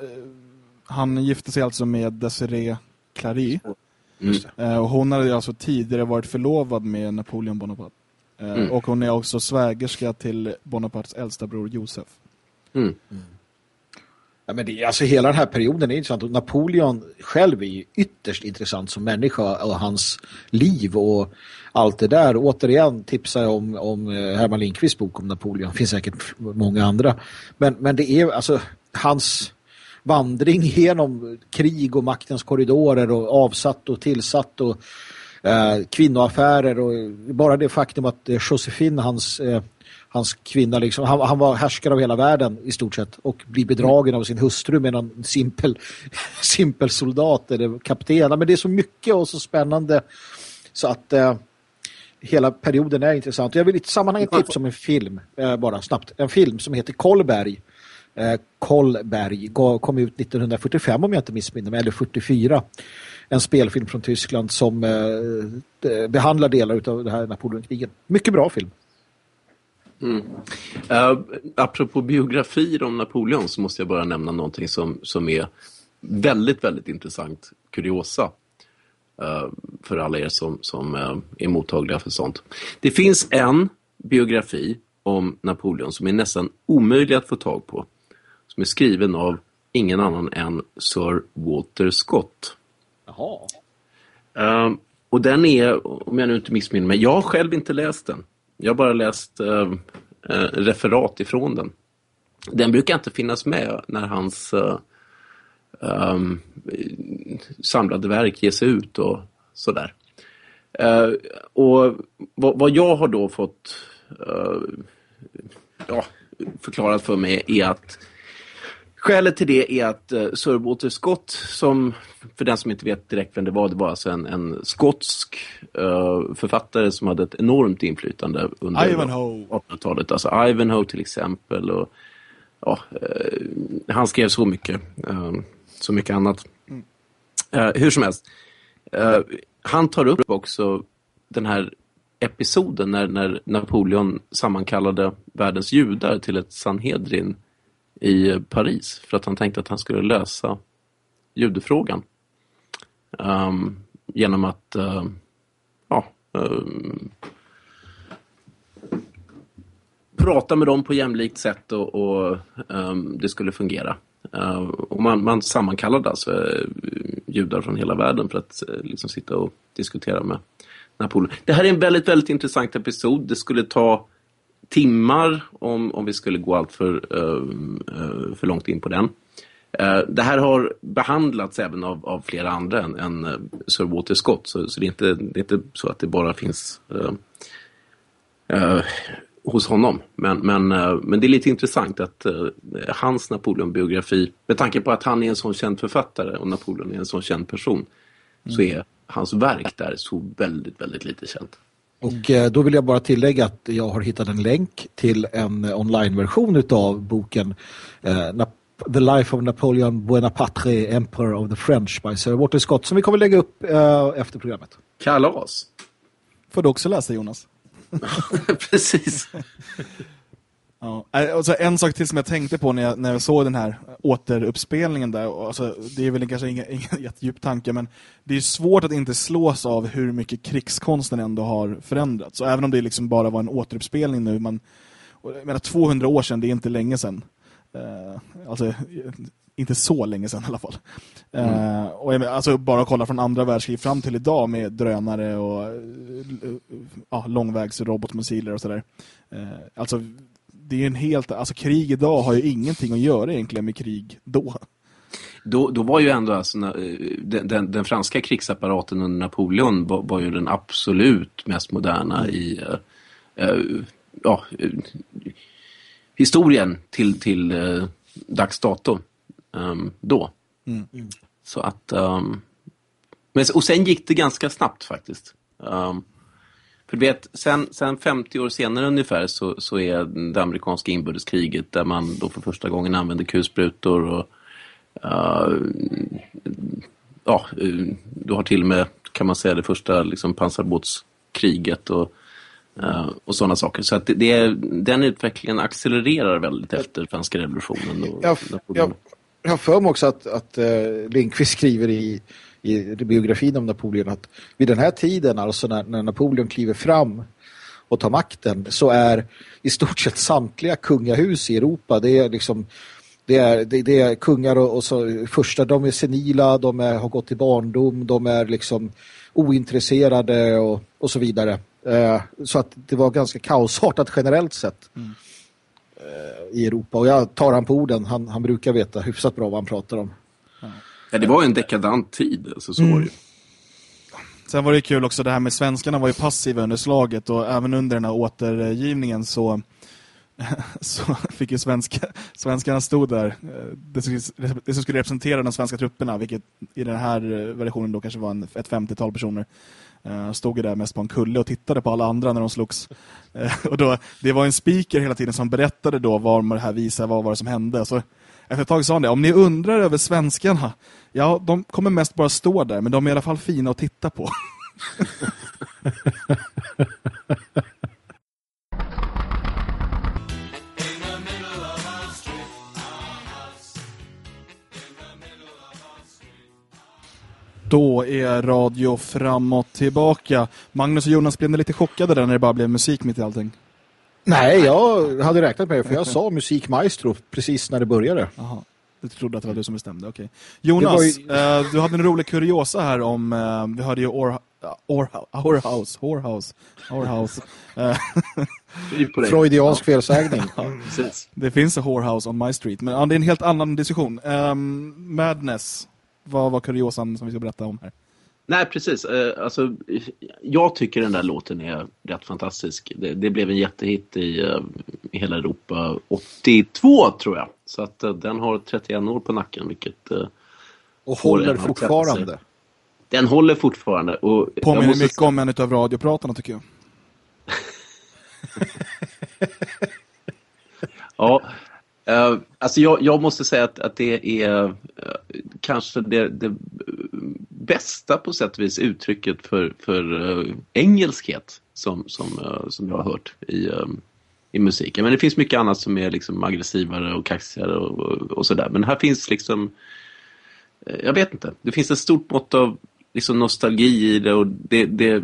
han gifte sig alltså med Desirée Clary. Mm. Och hon hade alltså tidigare varit förlovad med Napoleon Bonaparte. Mm. Och hon är också svägerska till Bonapartes äldsta bror Josef. Mm. Mm. Ja, men det, alltså hela den här perioden är intressant. Och Napoleon själv är ju ytterst intressant som människa och hans liv och allt det där. Återigen tipsar jag om, om Herman Lindqvists bok om Napoleon. Det finns säkert många andra. Men, men det är alltså hans vandring genom krig och maktens korridorer och avsatt och tillsatt och eh, kvinnoaffärer och bara det faktum att eh, Josephine, hans, eh, hans kvinna, liksom, han, han var härskare av hela världen i stort sett och blir bedragen av sin hustru med en simpel, simpel soldat eller kapten. Men det är så mycket och så spännande så att eh, hela perioden är intressant. Jag vill i sammanhanget tipsa om en film, eh, bara snabbt. En film som heter Kolberg. Eh, Kolberg kom ut nittonhundrafyrtiofem om jag inte missminner mig, eller fyrtiofyra. En spelfilm från Tyskland som eh, behandlar delar av det här Napoleonkriget. Mycket bra film. Mm. Uh, apropå biografier om Napoleon så måste jag bara nämna någonting som, som är väldigt, väldigt intressant kuriosa uh, för alla er som, som uh, är mottagliga för sånt. Det finns en biografi om Napoleon som är nästan omöjlig att få tag på, som är skriven av ingen annan än Sir Walter Scott. Jaha. Uh, och den är, om jag nu inte missminner mig, jag har själv inte läst den. Jag har bara läst uh, uh, referat ifrån den. Den brukar inte finnas med när hans uh, um, samlade verk ges ut och sådär. Uh, och vad, vad jag har då fått uh, ja, förklarat för mig är att skälet till det är att uh, Sir Walter Scott, som för den som inte vet direkt vem det var, det var alltså en, en skotsk uh, författare som hade ett enormt inflytande under artonhundratalet. Alltså Ivanhoe till exempel. Och, ja, uh, han skrev så mycket, uh, så mycket annat. Mm. Uh, hur som helst. Uh, han tar upp också den här episoden när, när Napoleon sammankallade världens judar till ett Sanhedrin i Paris för att han tänkte att han skulle lösa judefrågan um, genom att uh, ja, um, prata med dem på jämlikt sätt och, och um, det skulle fungera. Uh, och man, man sammankallade alltså uh, judar från hela världen för att uh, liksom sitta och diskutera med Napoleon. Det här är en väldigt, väldigt intressant episod. Det skulle ta timmar om, om vi skulle gå allt för, uh, uh, för långt in på den. Uh, det här har behandlats även av, av flera andra än, än uh, Sir Walter Scott. Så, så det, är inte, det är inte så att det bara finns uh, uh, hos honom. Men, men, uh, men det är lite intressant att uh, hans Napoleon-biografi, med tanke på att han är en sån känd författare och Napoleon är en sån känd person, mm. så är hans verk där så väldigt, väldigt lite känt. Och eh, då vill jag bara tillägga att jag har hittat en länk till en eh, online-version utav boken eh, Nap- The Life of Napoleon Bonaparte, Emperor of the French by Sir Walter Scott, som vi kommer lägga upp eh, efter programmet. Kalas! Får du också läsa, Jonas? Precis. Ja. Alltså, en sak till som jag tänkte på när jag, när jag såg den här återuppspelningen där, alltså, det är väl kanske ingen, ingen jättedjup tanke, men det är svårt att inte slås av hur mycket krigskonsten ändå har förändrats. Så även om det liksom bara var en återuppspelning nu, man, jag menar, tvåhundra år sedan, det är inte länge sedan. Uh, alltså inte så länge sedan i alla fall. Mm. Uh, och jag menar, alltså bara kolla från andra världskrig fram till idag med drönare och uh, uh, långvägs robotmissiler och sådär. Uh, alltså det är en helt, alltså krig idag har ju ingenting att göra egentligen med krig då. Då, då var ju ändå alltså, den, den, den franska krigsapparaten under Napoleon var, var ju den absolut mest moderna i uh, uh, ja, uh, historien till, till uh, dags dato um, då. Mm. Mm. Så att um, men, och sen gick det ganska snabbt faktiskt. Um, För du vet, sen, sen femtio år senare ungefär så, så är det amerikanska inbördeskriget där man då för första gången använder kulsprutor och uh, ja, du har till och med, kan man säga, det första liksom pansarbåtskriget och, uh, och sådana saker. Så att det, det är, den utvecklingen accelererar väldigt efter franska revolutionen. Och, jag, jag, jag har för mig också att, att uh, Lindqvist skriver i i biografin om Napoleon att vid den här tiden, alltså när, när Napoleon kliver fram och tar makten, så är i stort sett samtliga kungahus i Europa, det är liksom det är, det, det är kungar och, och så första, de är senila, de är, har gått i barndom, de är liksom ointresserade och, och så vidare. Eh, så att det var ganska kaosartat generellt sett mm. eh, i Europa. Och jag tar han på orden, han, han brukar veta hyfsat bra vad han pratar om. Ja. Ja, det var ju en dekadant tid, alltså, så mm. var det ju. Sen var det kul också, det här med svenskarna var ju passiva under slaget, och även under den här återgivningen så, så fick ju svenska, svenskarna stod där, det som, det som skulle representera de svenska trupperna, vilket i den här versionen då kanske var en, ett femtiotal personer, stod ju där mest på en kulle och tittade på alla andra när de slogs. Och då, det var en speaker hela tiden som berättade då vad det här visade, vad var det som hände. Så efter ett tag sa han det, om ni undrar över svenskarna, ja, de kommer mest bara stå där, men de är i alla fall fina att titta på. Då är radio framåt tillbaka. Magnus och Jonas blev lite chockade där när det bara blev musik mitt i allting. Nej, jag hade räknat med det, för jag sa musikmaestro precis när det började. Jaha, du trodde att det var du som bestämde, okej. Okay. Jonas, ju... eh, du hade en rolig kuriosa här om, eh, vi hörde ju Or, Or, Orhouse, Orhouse, Orhouse. Freudiansk felsägning. Ja, det finns en Whorehouse on my street, men ja, det är en helt annan diskussion. Um, Madness, vad var kuriosan som vi ska berätta om här? Nej, precis. Alltså, jag tycker den där låten är rätt fantastisk. Det, det blev en jättehit i, i hela Europa åttiotvå, tror jag. Så att den har trettioett år på nacken, vilket... Och håller fortfarande. Den håller fortfarande. Och påminner måste... mycket om en av radiopratarna, tycker jag. Ja, uh, alltså jag, jag måste säga att, att det är uh, kanske det, det bästa på sätt och vis uttrycket för, för uh, engelskhet som, som, uh, som jag har hört i, um, i musiken. Men det finns mycket annat som är liksom aggressivare och kaxigare och, och, och sådär. Men här finns liksom, uh, jag vet inte, det finns ett stort mått av liksom nostalgi i det, och det, det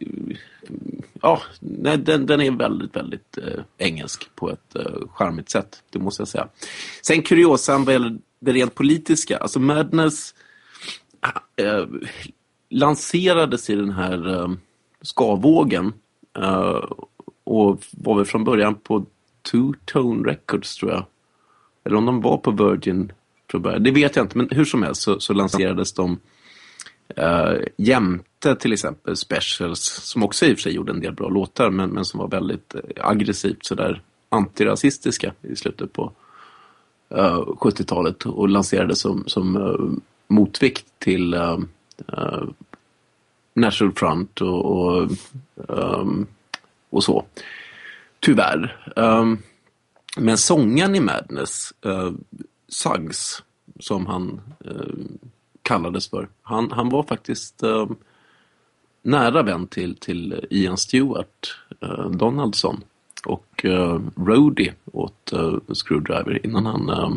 ja, nej, den, den är väldigt, väldigt eh, engelsk på ett eh, charmigt sätt, det måste jag säga. Sen kuriosan vad gäller det rent politiska, alltså Madness eh, lanserades i den här eh, skavågen eh, och var väl från början på Two Tone Records, tror jag. Eller om de var på Virgin, tror jag. Det vet jag inte, men hur som helst så, så lanserades de Uh, jämte till exempel Specials, som också i och för sig gjorde en del bra låtar, men, men som var väldigt uh, aggressivt sådär antirasistiska i slutet på uh, sjuttiotalet, och lanserades som, som uh, motvikt till uh, uh, National Front och, och, um, och så. Tyvärr. Um, men sången i Madness, uh, Suggs, som han uh, kallades för. Han, han var faktiskt eh, nära vän till, till Ian Stewart eh, Donaldson och eh, roadie åt eh, Screwdriver innan han eh,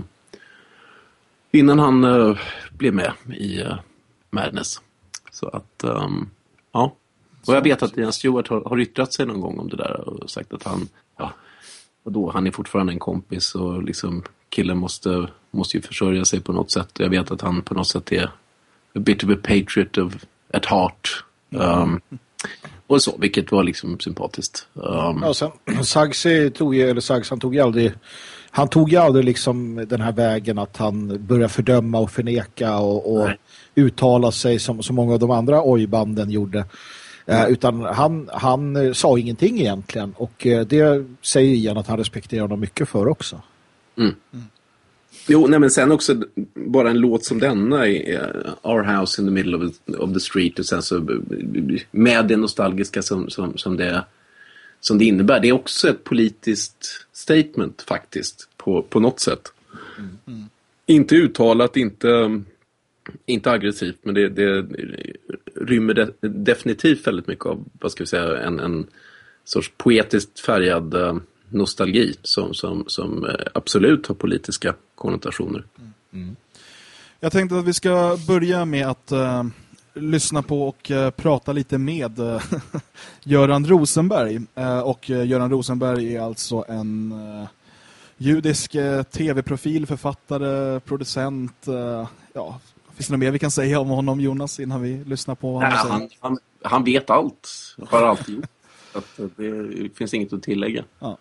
innan han eh, blev med i eh, Madness. Så att eh, ja. Och jag vet att Ian Stewart har, har yttrat sig någon gång om det där och sagt att han, ja, och då, han är fortfarande en kompis och liksom killen måste, måste ju försörja sig på något sätt. Jag vet att han på något sätt är a bit of a patriot of, at heart. Um, och så, vilket var liksom sympatiskt. Um, ja, sen Suggs tog ju, eller Suggs, han tog ju aldrig, han tog ju aldrig liksom den här vägen att han började fördöma och förneka och, och uttala sig som så många av de andra oj-banden gjorde. Uh, utan han, han sa ingenting egentligen, och uh, det säger igen att han respekterar honom mycket för också. Mm. Mm. Jo, nej, men sen också bara en låt som denna, Our House in the Middle of, of the Street, och sen så med det nostalgiska som, som, som, det, som det innebär. Det är också ett politiskt statement faktiskt på, på något sätt. Mm. Mm. Inte uttalat, inte, inte aggressivt, men det, det rymmer de, definitivt väldigt mycket av, vad ska vi säga, en, en sorts poetiskt färgad nostalgi som, som, som absolut har politiska konnotationer. Mm. Mm. Jag tänkte att vi ska börja med att uh, lyssna på och uh, prata lite med uh, Göran Rosenberg. Uh, och uh, Göran Rosenberg är alltså en uh, judisk uh, tv-profil, författare, producent. Uh, ja, finns det något mer vi kan säga om honom, Jonas, innan vi lyssnar på vad han Nej, säger? Han, han, han vet allt. Har alltid gjort. Så att det finns inget att tillägga. Ja.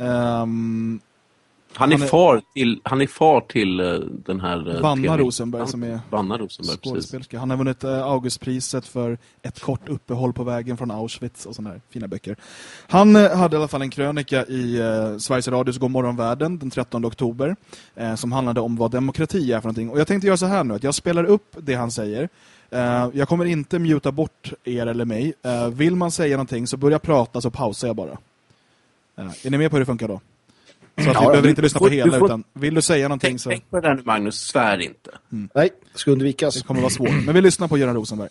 Um, han, är han, är far till, han är far till uh, den här... Uh, Vanna T V. Rosenberg, som är Vanna Rosenberg, precis. Han har vunnit uh, Augustpriset för ett kort uppehåll på vägen från Auschwitz och sådana här fina böcker. Han uh, hade i alla fall en krönika i uh, Sveriges Radios Godmorgon Världen den trettonde oktober uh, som handlade om vad demokrati är för någonting. Och jag tänkte göra så här nu, att jag spelar upp det han säger. Uh, jag kommer inte muta bort er eller mig. Uh, vill man säga någonting så börja prata, så pausar jag bara. Uh, är ni med på hur det funkar då? Så att ja, vi behöver inte lyssna på hela, du får, utan vill du säga någonting tänk, så... Tänk på det nu, Magnus, svär inte. Mm. Nej, det ska undvikas. Det kommer vara svårt. Men vi lyssnar på Göran Rosenberg.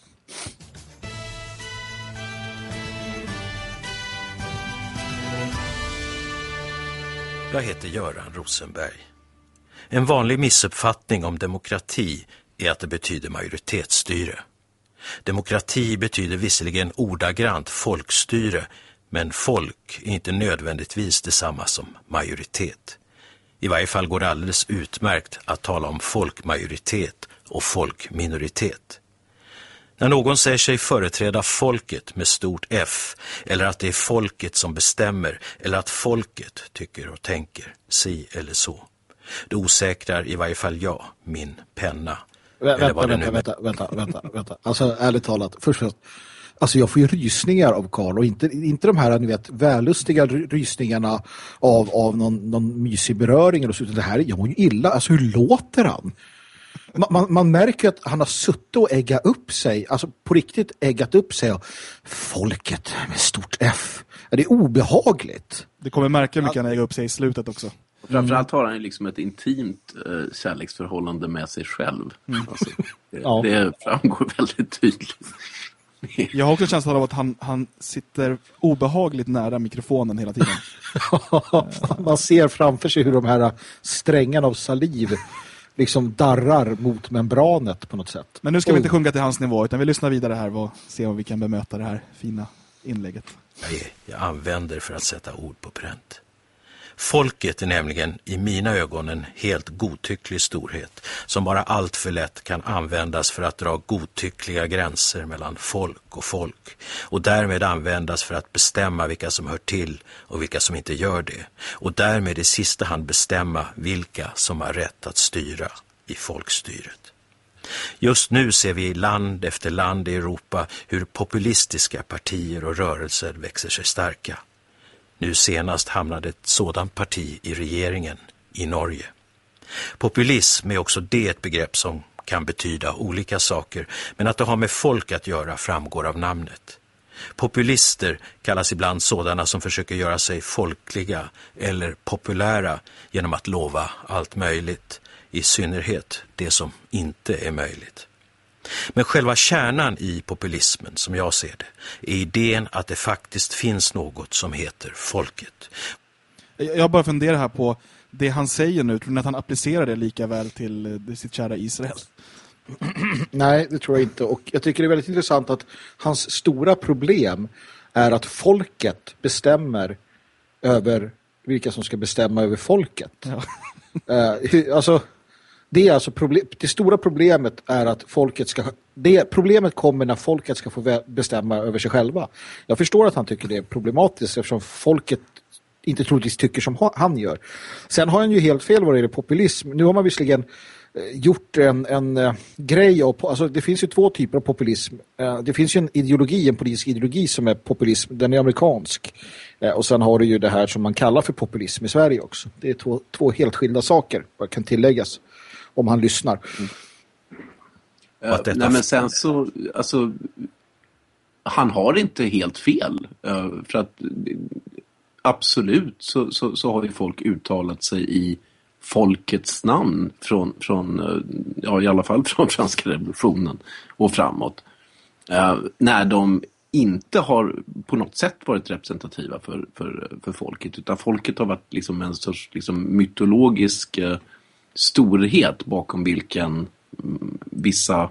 Jag heter Göran Rosenberg. En vanlig missuppfattning om demokrati är att det betyder majoritetsstyre. Demokrati betyder visserligen ordagrant folkstyre, men folk är inte nödvändigtvis detsamma som majoritet. I varje fall går det alldeles utmärkt att tala om folkmajoritet och folkminoritet. När någon säger sig företräda folket med stort F, eller att det är folket som bestämmer, eller att folket tycker och tänker si eller så, då osäkrar i varje fall jag min penna. Vänta, vänta, vänta, vänta, vänta, vänta, vänta. Alltså ärligt talat, först och främst, alltså jag får ju rysningar av Carl och inte, inte de här, ni vet, vällustiga rysningarna av, av någon, någon mysig beröring eller så, utan det här, jag mår ju illa. Alltså hur låter han? Man, man, man märker att han har suttit och äggat upp sig, alltså på riktigt äggat upp sig och folket med stort F. Det är obehagligt. Det kommer märka hur mycket han äggar upp sig i slutet också. Och framförallt har han ju liksom ett intimt eh, kärleksförhållande med sig själv. Mm. Alltså, det, ja. det framgår väldigt tydligt. Jag har också känslan av att han, han sitter obehagligt nära mikrofonen hela tiden. Man ser framför sig hur de här strängarna av saliv liksom darrar mot membranet på något sätt. Men nu ska oh. vi inte sjunga till hans nivå, utan vi lyssnar vidare här och ser om vi kan bemöta det här fina inlägget. Jag, jag använder för att sätta ord på pränt. Folket är nämligen i mina ögon en helt godtycklig storhet som bara allt för lätt kan användas för att dra godtyckliga gränser mellan folk och folk och därmed användas för att bestämma vilka som hör till och vilka som inte gör det och därmed i sista hand bestämma vilka som har rätt att styra i folkstyret. Just nu ser vi i land efter land i Europa hur populistiska partier och rörelser växer sig starka. Nu senast hamnade ett sådant parti i regeringen i Norge. Populism är också det ett begrepp som kan betyda olika saker, men att det har med folk att göra framgår av namnet. Populister kallas ibland sådana som försöker göra sig folkliga eller populära genom att lova allt möjligt, i synnerhet det som inte är möjligt. Men själva kärnan i populismen, som jag ser det, är idén att det faktiskt finns något som heter folket. Jag bara funderar här på det han säger nu. Tror ni att han applicerar det lika väl till sitt kära Israel? Nej, det tror jag inte. Och jag tycker det är väldigt intressant att hans stora problem är att folket bestämmer över vilka som ska bestämma över folket. Ja. uh, alltså... Det är alltså problem, det stora problemet är att folket ska, det problemet kommer när folket ska få bestämma över sig själva. Jag förstår att han tycker det är problematiskt eftersom folket inte troligtvis tycker som han gör. Sen har han ju helt fel vad det är populism. Nu har man visserligen gjort en, en uh, grej av, alltså det finns ju två typer av populism. Uh, det finns ju en ideologi, en politisk ideologi som är populism, den är amerikansk. Uh, och sen har du ju det här som man kallar för populism i Sverige också. Det är två, två helt skilda saker, vad kan tilläggas. Om han lyssnar. Mm. Uh, nej men sen så, alltså, han har inte helt fel. Uh, för att absolut så, så, så har ju folk uttalat sig i folkets namn från, från uh, ja, i alla fall från franska revolutionen och framåt. Uh, när de inte har på något sätt varit representativa för, för, för folket, utan folket har varit liksom en sorts liksom mytologisk uh, storhet bakom vilken vissa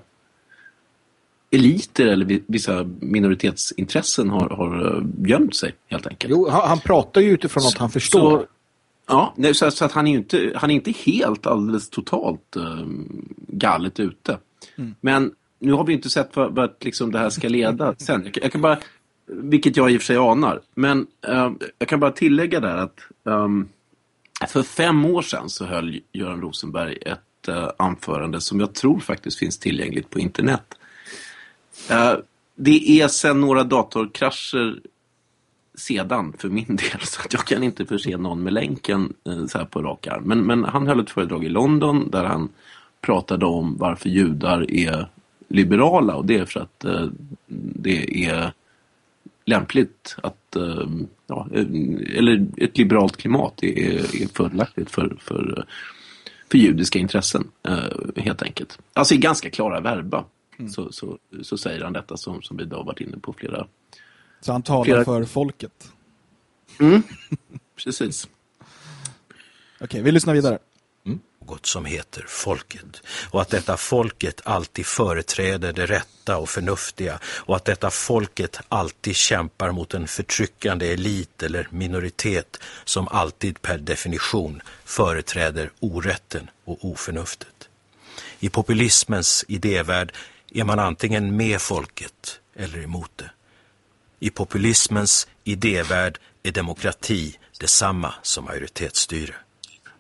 eliter eller vissa minoritetsintressen har, har gömt sig helt enkelt. Jo, han, han pratar ju utifrån att han förstår. Så, ja, så, så att han är ju inte, han är inte helt alldeles totalt uh, galet ute. Mm. Men nu har vi inte sett vad, vad liksom det här ska leda sen. Jag, jag kan bara, vilket jag i och för sig anar, men uh, jag kan bara tillägga där att um, för fem år sedan så höll Göran Rosenberg ett uh, anförande som jag tror faktiskt finns tillgängligt på internet. Uh, det är sedan några datorkrascher sedan för min del, så att jag kan inte förse någon med länken uh, så här på rak arm. Men, men han höll ett föredrag i London där han pratade om varför judar är liberala, och det är för att uh, det är lämpligt att uh, ja, eller ett liberalt klimat är, är fördelaktigt för, för, för judiska intressen uh, helt enkelt. Alltså i ganska klara verba mm. så, så, så säger han detta som, som vi då har varit inne på flera. Så han talar flera... för folket. Mm. Precis. Okej, okay, vi lyssnar vidare. Mm. Något som heter folket, och att detta folket alltid företräder det rätta och förnuftiga, och att detta folket alltid kämpar mot en förtryckande elit eller minoritet som alltid per definition företräder orätten och oförnuftet. I populismens idévärld är man antingen med folket eller emot det. I populismens idévärld är demokrati detsamma som majoritetsstyre.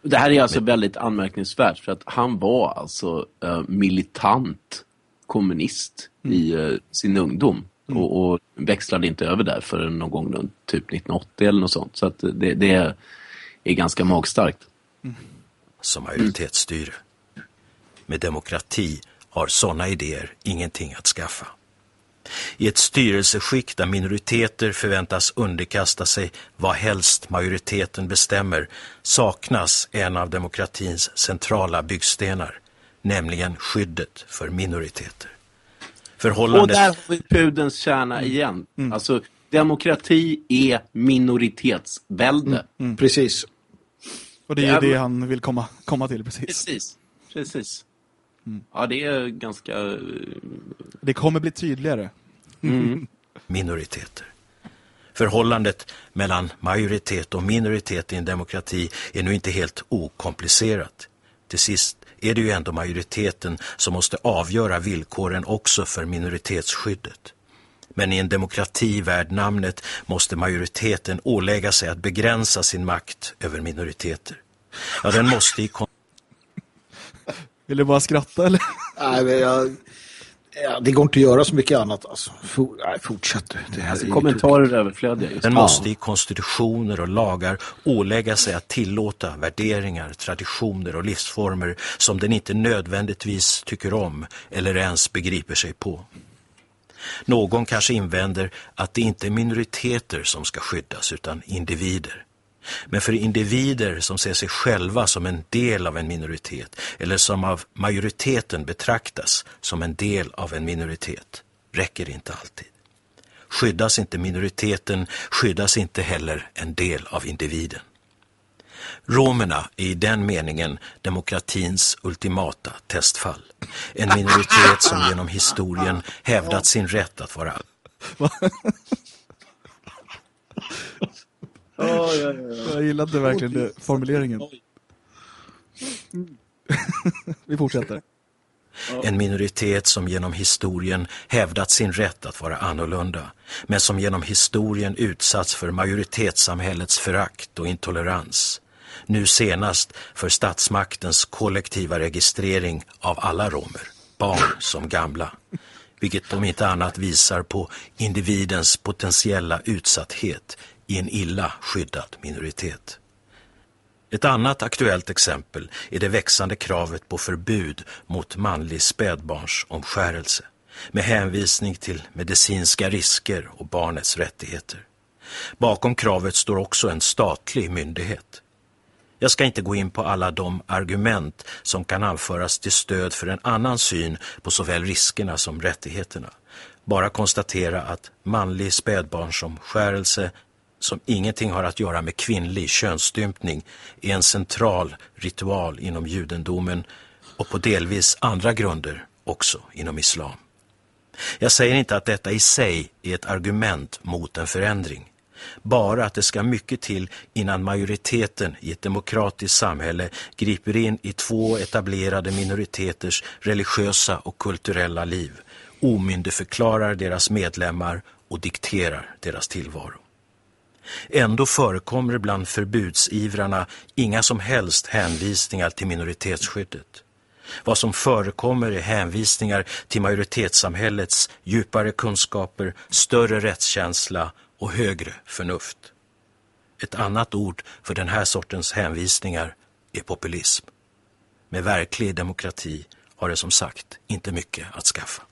Det här är alltså väldigt anmärkningsvärt för att han var alltså uh, militant kommunist mm. i uh, sin ungdom mm. och, och växlade inte över där för någon gång runt typ nittonhundraåttio eller något sånt. Så att det, det är, är ganska magstarkt. Mm. Som majoritetsstyre. Med demokrati har sådana idéer ingenting att skaffa. I ett styrelseskick där minoriteter förväntas underkasta sig vad helst majoriteten bestämmer saknas en av demokratins centrala byggstenar, nämligen skyddet för minoriteter. Förhållandet... Och där har vi pudelns kärna igen. Mm. Alltså, demokrati är minoritetsvälde. Mm. Mm. Precis. Och det är ju det han vill komma, komma till, precis. Precis, precis. Mm. Ja, det är ganska... Det kommer bli tydligare. Mm. Minoriteter. Förhållandet mellan majoritet och minoritet i en demokrati är nu inte helt okomplicerat. Till sist är det ju ändå majoriteten som måste avgöra villkoren också för minoritetsskyddet. Men i en demokrati värd namnet måste majoriteten ålägga sig att begränsa sin makt över minoriteter. Ja, den måste i... Vill du bara skratta eller? Nej, men jag... Ja, det går inte att göra så mycket annat. Alltså. For, nej, fortsätt. Det här alltså, kommentarer är överflödiga. Den måste i konstitutioner och lagar ålägga sig att tillåta värderingar, traditioner och livsformer som den inte nödvändigtvis tycker om eller ens begriper sig på. Någon kanske invänder att det inte är minoriteter som ska skyddas utan individer. Men för individer som ser sig själva som en del av en minoritet eller som av majoriteten betraktas som en del av en minoritet räcker inte alltid. Skyddas inte minoriteten, skyddas inte heller en del av individen. Romerna är i den meningen demokratins ultimata testfall. En minoritet som genom historien hävdat sin rätt att vara... Oh, ja, ja, ja. Jag gillade verkligen det, formuleringen. Vi fortsätter. En minoritet som genom historien hävdat sin rätt att vara annorlunda, men som genom historien utsatts för majoritetssamhällets förakt och intolerans. Nu senast för statsmaktens kollektiva registrering av alla romer, barn som gamla. Vilket om inte annat visar på individens potentiella utsatthet i en illa skyddad minoritet. Ett annat aktuellt exempel är det växande kravet på förbud mot manlig spädbarnsomskärelse med hänvisning till medicinska risker och barnets rättigheter. Bakom kravet står också en statlig myndighet. Jag ska inte gå in på alla de argument som kan anföras till stöd för en annan syn på såväl riskerna som rättigheterna. Bara konstatera att manlig spädbarnsomskärelse som ingenting har att göra med kvinnlig könsstympning är en central ritual inom judendomen och på delvis andra grunder också inom islam. Jag säger inte att detta i sig är ett argument mot en förändring. Bara att det ska mycket till innan majoriteten i ett demokratiskt samhälle griper in i två etablerade minoriteters religiösa och kulturella liv, omyndigförklarar deras medlemmar och dikterar deras tillvaro. Ändå förekommer bland förbudsivrarna inga som helst hänvisningar till minoritetsskyddet. Vad som förekommer är hänvisningar till majoritetssamhällets djupare kunskaper, större rättskänsla och högre förnuft. Ett annat ord för den här sortens hänvisningar är populism. Med verklig demokrati har det som sagt inte mycket att skaffa.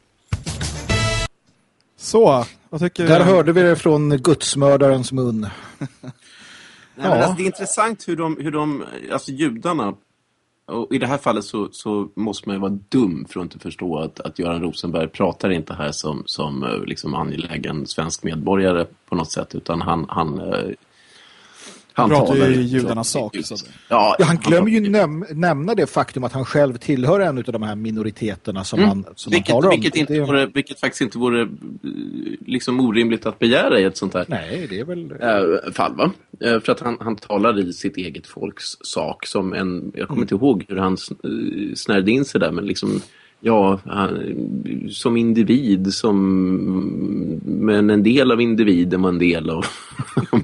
Så, vad tycker Där hörde vi det från gudsmördarens mun. Nej, men alltså, det är intressant hur de, hur de alltså judarna, och i det här fallet så, så måste man ju vara dum för att inte förstå att, att Göran Rosenberg pratar inte här som, som liksom angelägen svensk medborgare på något sätt, utan han, han Han pratar ju i judarnas sak. Så. Ja, ja, han glömmer ju näm nämna det faktum att han själv tillhör en av de här minoriteterna som, mm. han, som vilket, han talar om. Vilket, inte det... vore, vilket faktiskt inte vore liksom orimligt att begära i ett sånt här Nej, det är väl... äh, fall, va? Äh, för att han, han talar i sitt eget folks sak som en... Jag kommer mm. inte ihåg hur han snärde in sig där, men liksom... Ja, han, som individ, som, men en del av individen var en del av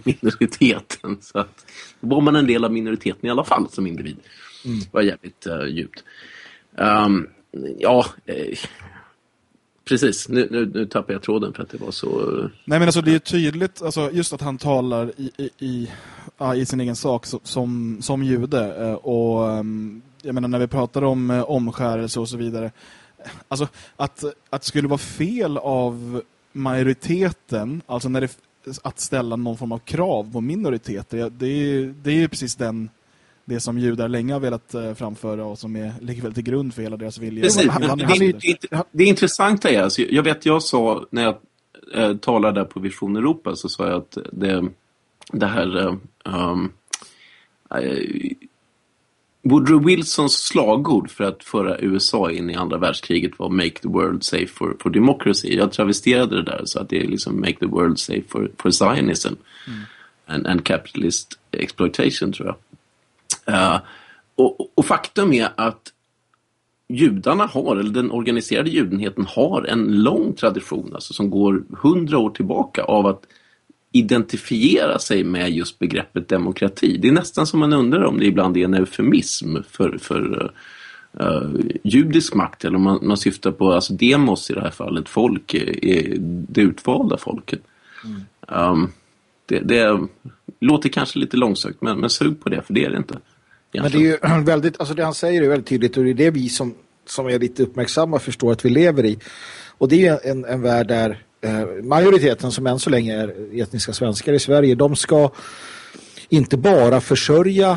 minoriteten. Så att då var man en del av minoriteten i alla fall som individ. Mm. Det var jävligt uh, djupt. Um, ja, eh, precis. Nu, nu, nu tappar jag tråden för att det var så... Uh, Nej, men alltså det är tydligt, alltså, just att han talar i, i, i, i sin egen sak som, som jude. Och um, jag menar, när vi pratar om uh, omskärelse och så vidare, alltså att, att det skulle vara fel av majoriteten, alltså när det, att ställa någon form av krav på minoriteter, det är, det är ju precis den, det som judar länge har velat framföra och som är, ligger väl till grund för hela deras vilja. Precis, han, han, han, det, det intressanta är, alltså, jag vet jag sa när jag äh, talade på Vision Europa, så sa jag att det, det här um, äh, Woodrow Wilsons slagord för att föra U S A in i andra världskriget var Make the world safe for, for democracy. Jag travesterade det där så att det är liksom Make the world safe for, for Zionism mm. and, and capitalist exploitation, tror jag. Uh, och, och faktum är att judarna har, eller den organiserade judenheten har en lång tradition, alltså som går hundra år tillbaka, av att identifiera sig med just begreppet demokrati. Det är nästan som man undrar om det ibland är en eufemism för, för uh, judisk makt, eller om man, man syftar på, alltså demos i det här fallet, folk, är det utvalda folket. Mm. Um, det, det låter kanske lite långsökt, men, men sug på det, för det är det inte. Egentligen. Men det är ju väldigt, alltså det han säger är väldigt tydligt, och det är det vi som, som är lite uppmärksamma förstår att vi lever i. Och det är ju en, en värld där eh, majoriteten, som än så länge är etniska svenskar i Sverige, de ska inte bara försörja,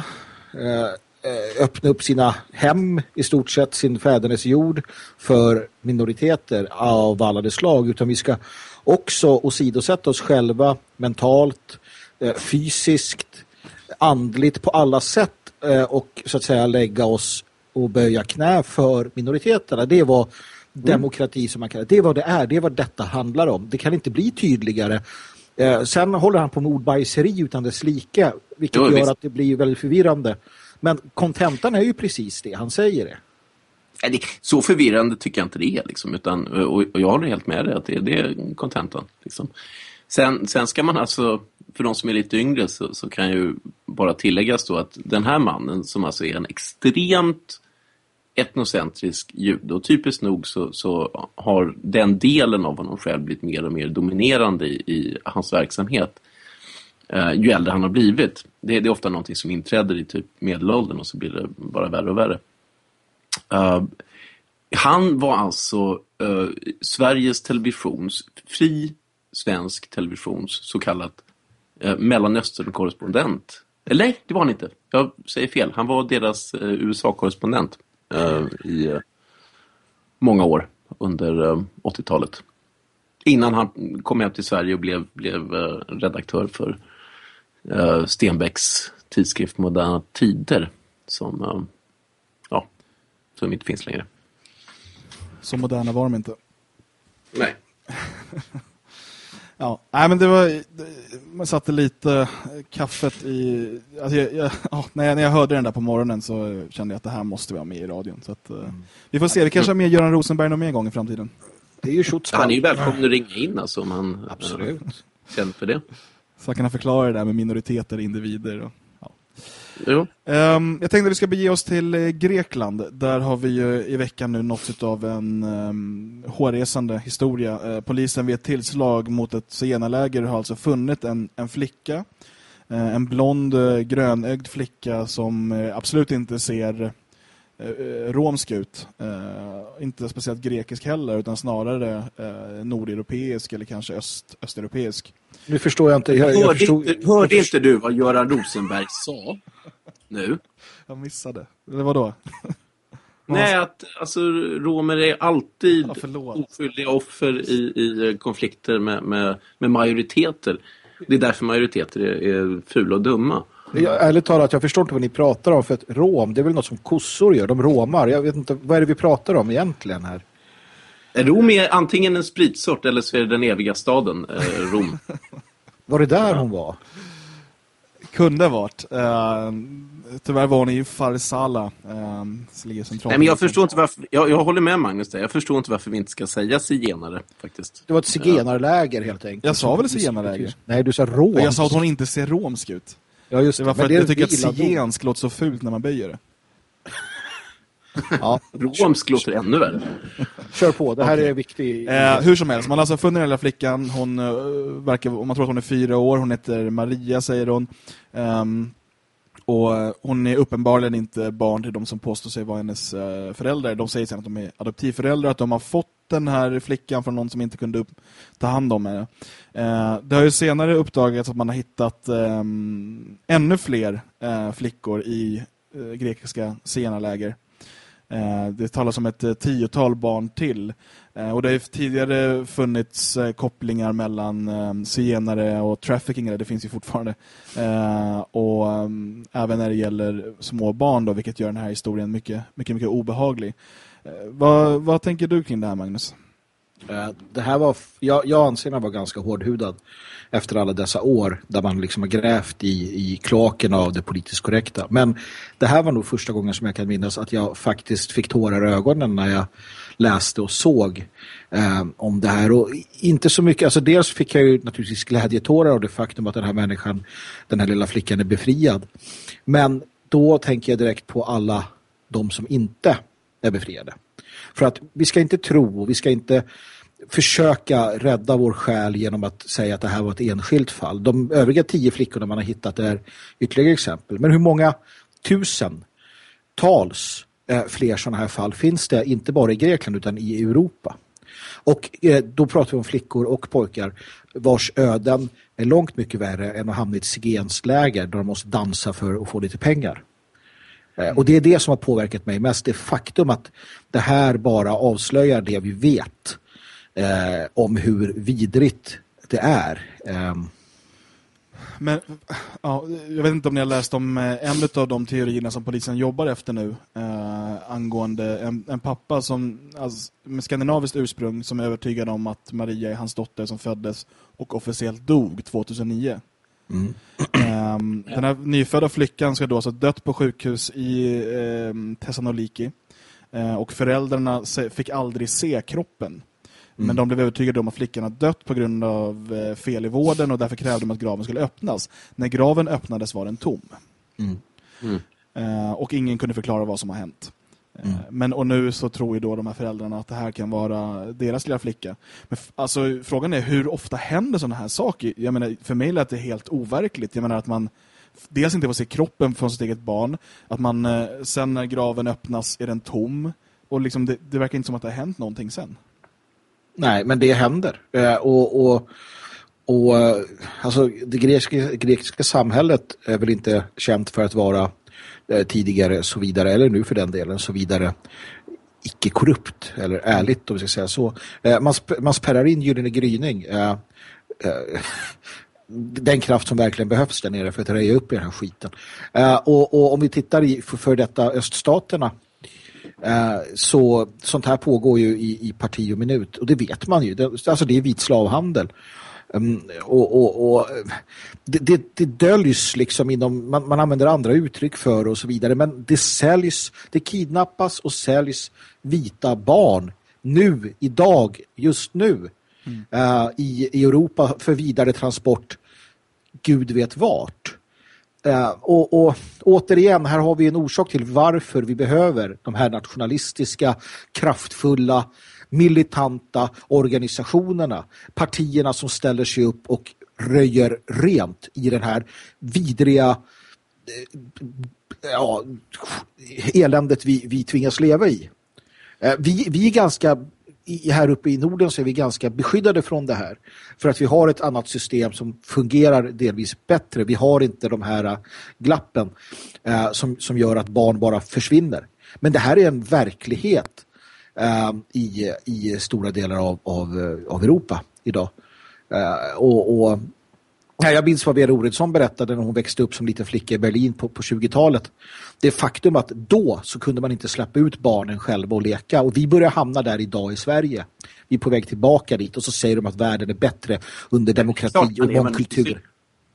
eh, öppna upp sina hem, i stort sett sin fädernes jord, för minoriteter av alla de slag, utan vi ska också åsidosätta oss själva mentalt, eh, fysiskt, andligt, på alla sätt, eh, och så att säga lägga oss och böja knä för minoriteterna. Det var mm. demokrati, som man kallar det. Det är vad det är, det är vad detta handlar om. Det kan inte bli tydligare. Eh, sen håller han på med ordbajseri utan dess like, vilket jo, gör visst. Att det blir väldigt förvirrande. Men kontentan är ju precis det, han säger det. Så förvirrande tycker jag inte det är, liksom, utan, och, och jag håller helt med dig att det, det är kontentan. Liksom. Sen, sen ska man alltså, för de som är lite yngre, så, så kan ju bara tilläggas då att den här mannen, som alltså är en extremt etnocentrisk jude, och typiskt nog så, så har den delen av honom själv blivit mer och mer dominerande i, i hans verksamhet uh, ju äldre han har blivit. Det, det är ofta någonting som inträder i typ medelåldern, och så blir det bara värre och värre. Uh, han var alltså uh, Sveriges Televisions, fri svensk televisions så kallat uh, Mellanöstern-korrespondent. Eller nej, det var han inte. Jag säger fel. Han var deras uh, U S A-korrespondent uh, i uh, många år under uh, åttiotalet. Innan han kom hem till Sverige och blev, blev uh, redaktör för uh, Stenbecks tidskrift Moderna Tider, som uh, ja, som inte finns längre. Så moderna var de inte. Nej. Ja, nej, men det var, man satte lite kaffet i, alltså jag, jag, ja, när, jag, när jag hörde den där på morgonen så kände jag att det här måste vara med i radion. Så att, mm. vi får se, vi kanske har med Göran Rosenberg någon mer gång i framtiden. Det är ju han är ju välkommen att ringa in, alltså, om han absolut äh, känner för det. Så kan han förklara det där med minoriteter, individer och Jo. Um, jag tänkte att vi ska bege oss till eh, Grekland. Där har vi ju i veckan nu nåtts av en um, hårresande historia. Uh, polisen vid ett tillslag mot ett zigenarläger har alltså funnit en, en flicka. Uh, en blond, uh, grönögd flicka som uh, absolut inte ser uh, romsk ut. Uh, inte speciellt grekisk heller, utan snarare uh, nordeuropeisk eller kanske öst, östeuropeisk. Nu förstår jag inte. Jag, hörde jag förstod, inte, hörde jag inte du vad Göran Rosenberg sa nu? Jag missade. Eller vad då? Nej, att alltså, romer är alltid ja, oskyldiga offer i, i konflikter med, med, med majoriteter. Det är därför majoriteter är, är fula och dumma. Jag, ärligt talat, jag förstår inte vad ni pratar om, för att rom, det är väl något som kossor gör. De romar. Jag vet inte, vad är det vi pratar om egentligen här? Rom är antingen en spritsort eller så är det den eviga staden, eh, Rom. Var det där hon var? kunde varit. Uh, tyvärr var hon i Farsala. Uh, ligger centralt. Nej, men jag förstår inte varför, jag, jag håller med Magnus där. Jag förstår inte varför vi inte ska säga zigenare faktiskt. Det var ett zigenarläger helt enkelt. Jag sa väl zigenarläger? Nej, du sa romsk. Jag sa att hon inte ser romsk ut. Ja, just det. Det var för att det jag tycker att zigensk zigensk låter så fult när man böjer det. Ja, romsk låter ännu värre. Kör på, det här okay. är viktigt. Eh, hur som helst, man har alltså funnit den lilla flickan. Hon uh, verkar, om man tror att hon är fyra år, hon heter Maria, säger hon. Um, och hon är uppenbarligen inte barn till de som påstår sig vara hennes uh, föräldrar. De säger sen att de är adoptivföräldrar, att de har fått den här flickan från någon som inte kunde upp, ta hand om henne. Uh, det har ju senare uppdagats att man har hittat um, ännu fler uh, flickor i uh, grekiska zigenarläger. Det talas om ett tiotal barn till. Och det har tidigare funnits kopplingar mellan zigenare och trafficking. Det finns ju fortfarande. Och även när det gäller små barn då, vilket gör den här historien mycket, mycket, mycket obehaglig. Vad, vad tänker du kring det här, Magnus? Det här var, jag, jag anser mig vara ganska hårdhudad efter alla dessa år där man liksom har grävt i, i kloaken av det politiskt korrekta. Men det här var nog första gången som jag kan minnas att jag faktiskt fick tårar i ögonen när jag läste och såg eh, om det här. Och inte så mycket, alltså dels fick jag ju naturligtvis glädjetårar av det faktum att den här människan, den här lilla flickan är befriad. Men då tänker jag direkt på alla de som inte är befriade. För att vi ska inte tro och vi ska inte försöka rädda vår själ genom att säga att det här var ett enskilt fall. De övriga tio flickorna man har hittat är ytterligare exempel. Men hur många tusen tals eh, fler sådana här fall finns det inte bara i Grekland utan i Europa? Och eh, då pratar vi om flickor och pojkar vars öden är långt mycket värre än att hamna i ett zigenskt läger där de måste dansa för att få lite pengar. Och det är det som har påverkat mig mest, det faktum att det här bara avslöjar det vi vet eh, om hur vidrigt det är. Eh. Men ja, jag vet inte om ni har läst om en av de teorierna som polisen jobbar efter nu eh, angående en, en pappa som alltså, med skandinaviskt ursprung som är övertygad om att Maria är hans dotter som föddes och officiellt dog tjugohundranio. Mm. Um, den här nyfödda flickan ska då alltså dött på sjukhus i um, Thessaloniki uh, och föräldrarna se, fick aldrig se kroppen. Mm. Men de blev övertygade om att flickan hade dött på grund av uh, fel i vården och därför krävde de att graven skulle öppnas. När graven öppnades var den tom. Mm. Mm. Uh, och ingen kunde förklara vad som har hänt. Mm. Men och nu så tror ju då de här föräldrarna att det här kan vara deras lilla flicka. Men alltså frågan är hur ofta händer sådana här saker? Jag menar, för mig är det helt overkligt. Jag menar att man dels inte får se kroppen från sitt eget barn, att man sen när graven öppnas är den tom och liksom det, det verkar inte som att det har hänt någonting sen. Nej, men det händer. Eh, och, och, och alltså det grekiska, grekiska samhället är väl inte känt för att vara tidigare så vidare, eller nu för den delen så vidare icke korrupt eller ärligt om vi ska säga så. Man, sp- man spärrar in gyllene gryning äh, äh, den kraft som verkligen behövs där nere för att röja upp i den här skiten. Äh, och, och om vi tittar i för, för detta öststaterna äh, så sånt här pågår ju i, i parti och minut och det vet man ju. Det, alltså det är vit slavhandel. Um, och, och, och det, det, det döljs liksom inom, man, man använder andra uttryck för och så vidare, men det säljs, det kidnappas och säljs vita barn nu, idag, just nu mm. uh, i, i Europa för vidare transport Gud vet vart. Uh, och, och återigen, här har vi en orsak till varför vi behöver de här nationalistiska, kraftfulla militanta organisationerna, partierna som ställer sig upp och röjer rent i den här vidriga ja, eländet vi, vi tvingas leva i. Vi, vi är ganska, här uppe i Norden så är vi ganska beskyddade från det här. För att vi har ett annat system som fungerar delvis bättre. Vi har inte de här glappen som, som gör att barn bara försvinner. Men det här är en verklighet Uh, i, i stora delar av, av, av Europa idag. Uh, och, och ja, jag minns vad Vera Oredsson berättade när hon växte upp som liten flicka i Berlin på, på tjugotalet. Det faktum att då så kunde man inte släppa ut barnen själva och leka. Och vi börjar hamna där idag i Sverige. Vi är på väg tillbaka dit och så säger de att världen är bättre under demokrati och mångkultur.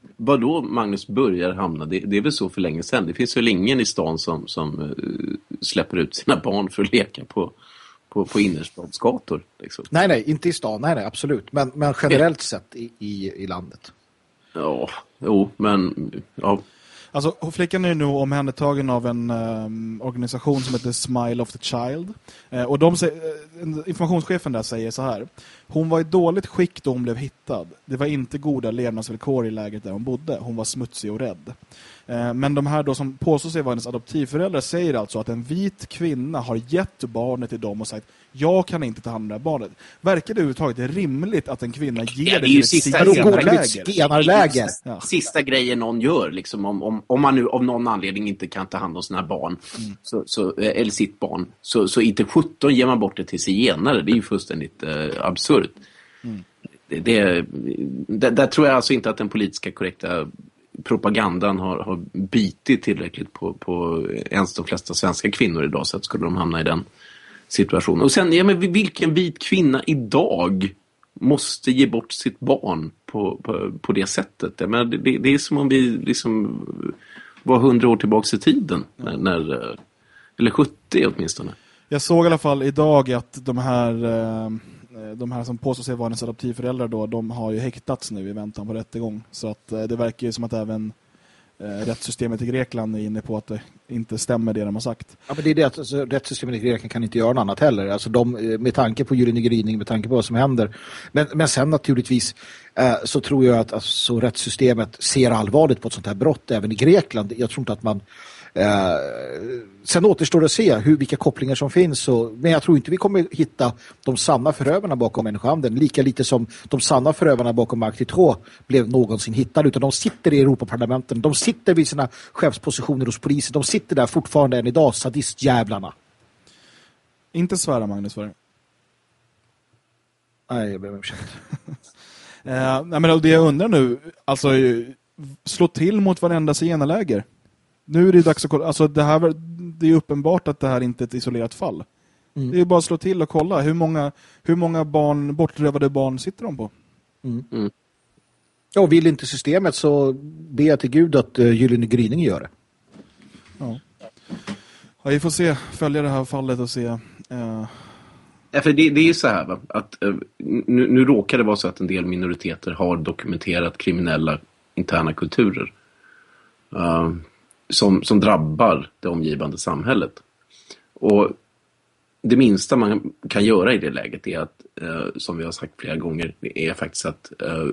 vad då Magnus börjar hamna, det, det är väl så för länge sedan. Det finns väl ingen i stan som, som uh, släpper ut sina barn för att leka på, på, på innerstadsgator. Liksom. Nej, nej, inte i stan, nej, nej, absolut. Men, men generellt sett i, i, i landet. Ja, jo, men ja. Alltså, flickan är nu omhändertagen av en um, organisation som heter Smile of the Child. Eh, och de säger, eh, informationschefen där säger så här. Hon var i dåligt skick då hon blev hittad. Det var inte goda levnadsvillkor i läget där hon bodde. Hon var smutsig och rädd. Eh, men de här då som påstår sig vara hennes adoptivföräldrar säger alltså att en vit kvinna har gett barnet till dem och sagt jag kan inte ta hand om det här barnet. Verkar det överhuvudtaget rimligt att en kvinna ger ja, det till ett zigenarläger? Ja. Sista grejen någon gör, liksom, om, om, om man nu av någon anledning inte kan ta hand om sina barn, mm. så, så, eller sitt barn, så, så inte sjutton ger man bort det till zigenare. Det är ju fullständigt eh, absurt. Mm. Det, det, det, där tror jag alltså inte att den politiska korrekta propagandan har, har bitit tillräckligt på, på ens de flesta svenska kvinnor idag, så att skulle de hamna i den situationen. Och sen, ja, men vilken vit kvinna idag måste ge bort sitt barn på, på, på det sättet? Jag menar, det, det är som om vi liksom var hundra år tillbaka i tiden. När, när, eller sjuttio åtminstone. Jag såg i alla fall idag att de här, de här som påstår sig vara hennes adoptivföräldrar då, de har ju häktats nu i väntan på rättegång. Så att det verkar ju som att även rättssystemet i Grekland är inne på att det inte stämmer det de har sagt. Ja, men det är det att alltså, rättssystemet i Grekland kan inte göra något annat heller. Alltså de, med tanke på gyllene gryning, med tanke på vad som händer. Men, men sen naturligtvis eh, så tror jag att alltså, rättssystemet ser allvarligt på ett sånt här brott även i Grekland. Jag tror inte att man Eh, sen återstår det att se hur, vilka kopplingar som finns och, men jag tror inte vi kommer hitta de sanna förövarna bakom människohandeln, lika lite som de sanna förövarna bakom Marc Dutroux blev någonsin hittade, utan de sitter i Europaparlamenten, de sitter vid sina chefspositioner hos polisen, de sitter där fortfarande än idag, sadistjävlarna. Inte svära, Magnus, för Nej, jag ber om ursäkt. eh, nej, men det jag undrar nu, alltså slå till mot varenda zigenarläger. Nu är det dags att kolla. Alltså det här, det är uppenbart att det här inte är ett isolerat fall. Mm. Det är bara att slå till och kolla. Hur många, hur många barn, bortrövade barn sitter de på? Mm. Mm. Ja, vill inte systemet så ber jag till Gud att uh, gyllene gryning gör det. Ja. Ja, vi får se, följa det här fallet och se. Uh... Ja, för det, det är ju så här, va? Att uh, nu, nu råkar det vara så att en del minoriteter har dokumenterat kriminella interna kulturer. Uh, Som, som drabbar det omgivande samhället. Och det minsta man kan göra i det läget är att, eh, som vi har sagt flera gånger, det är faktiskt att eh,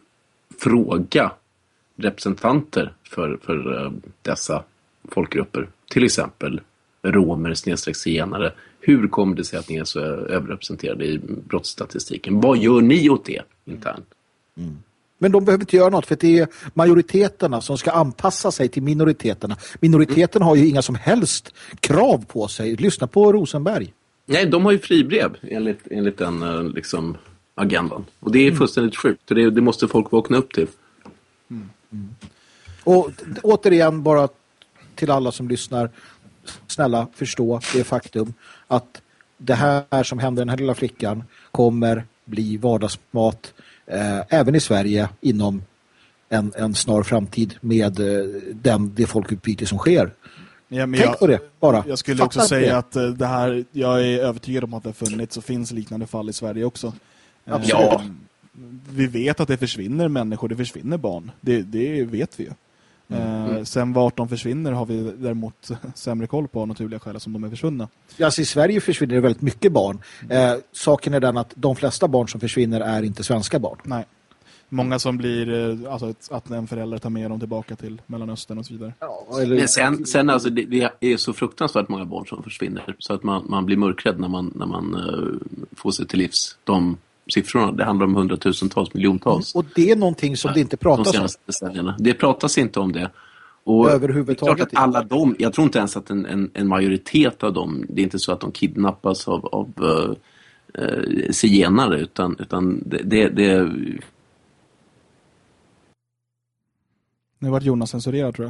fråga representanter för, för eh, dessa folkgrupper. Till exempel romer, snedstreck zigenare. Hur kommer det sig att ni är så överrepresenterade i brottsstatistiken? Vad gör ni åt det internt? Mm. Men de behöver inte göra något, för att det är majoriteterna som ska anpassa sig till minoriteterna. Minoriteterna har ju inga som helst krav på sig. Lyssna på Rosenberg. Nej, de har ju fribrev enligt, enligt den liksom, agendan. Och det är fullständigt sjukt. Det, det måste folk vakna upp till. Mm. Mm. Och återigen, bara till alla som lyssnar, snälla förstå det faktum att det här som händer den här lilla flickan kommer bli vardagsmat Eh, även i Sverige inom en, en snar framtid med eh, den, det folkutbyte som sker. Ja, men Tänk jag, på det, bara. Jag skulle Fattar också säga det. att eh, det här, jag är övertygad om att det har funnits och finns liknande fall i Sverige också. Eh, ja. Vi vet att det försvinner människor, det försvinner barn. Det, det vet vi ju. Mm. Eh, sen vart de försvinner har vi däremot sämre koll på naturliga skäl som de är försvunna. Ja, alltså i Sverige försvinner det väldigt mycket barn. Eh, saken är den att de flesta barn som försvinner är inte svenska barn. Nej. Många som blir, alltså att en förälder tar med dem tillbaka till Mellanöstern och så vidare. Ja, eller... Men sen, sen alltså, det, det är så fruktansvärt många barn som försvinner. Så att man, man blir mörkrädd när man, när man uh, får sig till livs de siffrorna. Det handlar om hundratusentals, miljontals. Mm, och det är någonting som det inte pratas de om. Det pratas inte om det. Och överhuvudtaget. Det är klart att alla de, jag tror inte ens att en, en, en majoritet av dem, det är inte så att de kidnappas av, av uh, uh, zigenare, utan, utan det, det, det Nu var Jonas censurerad, tror jag.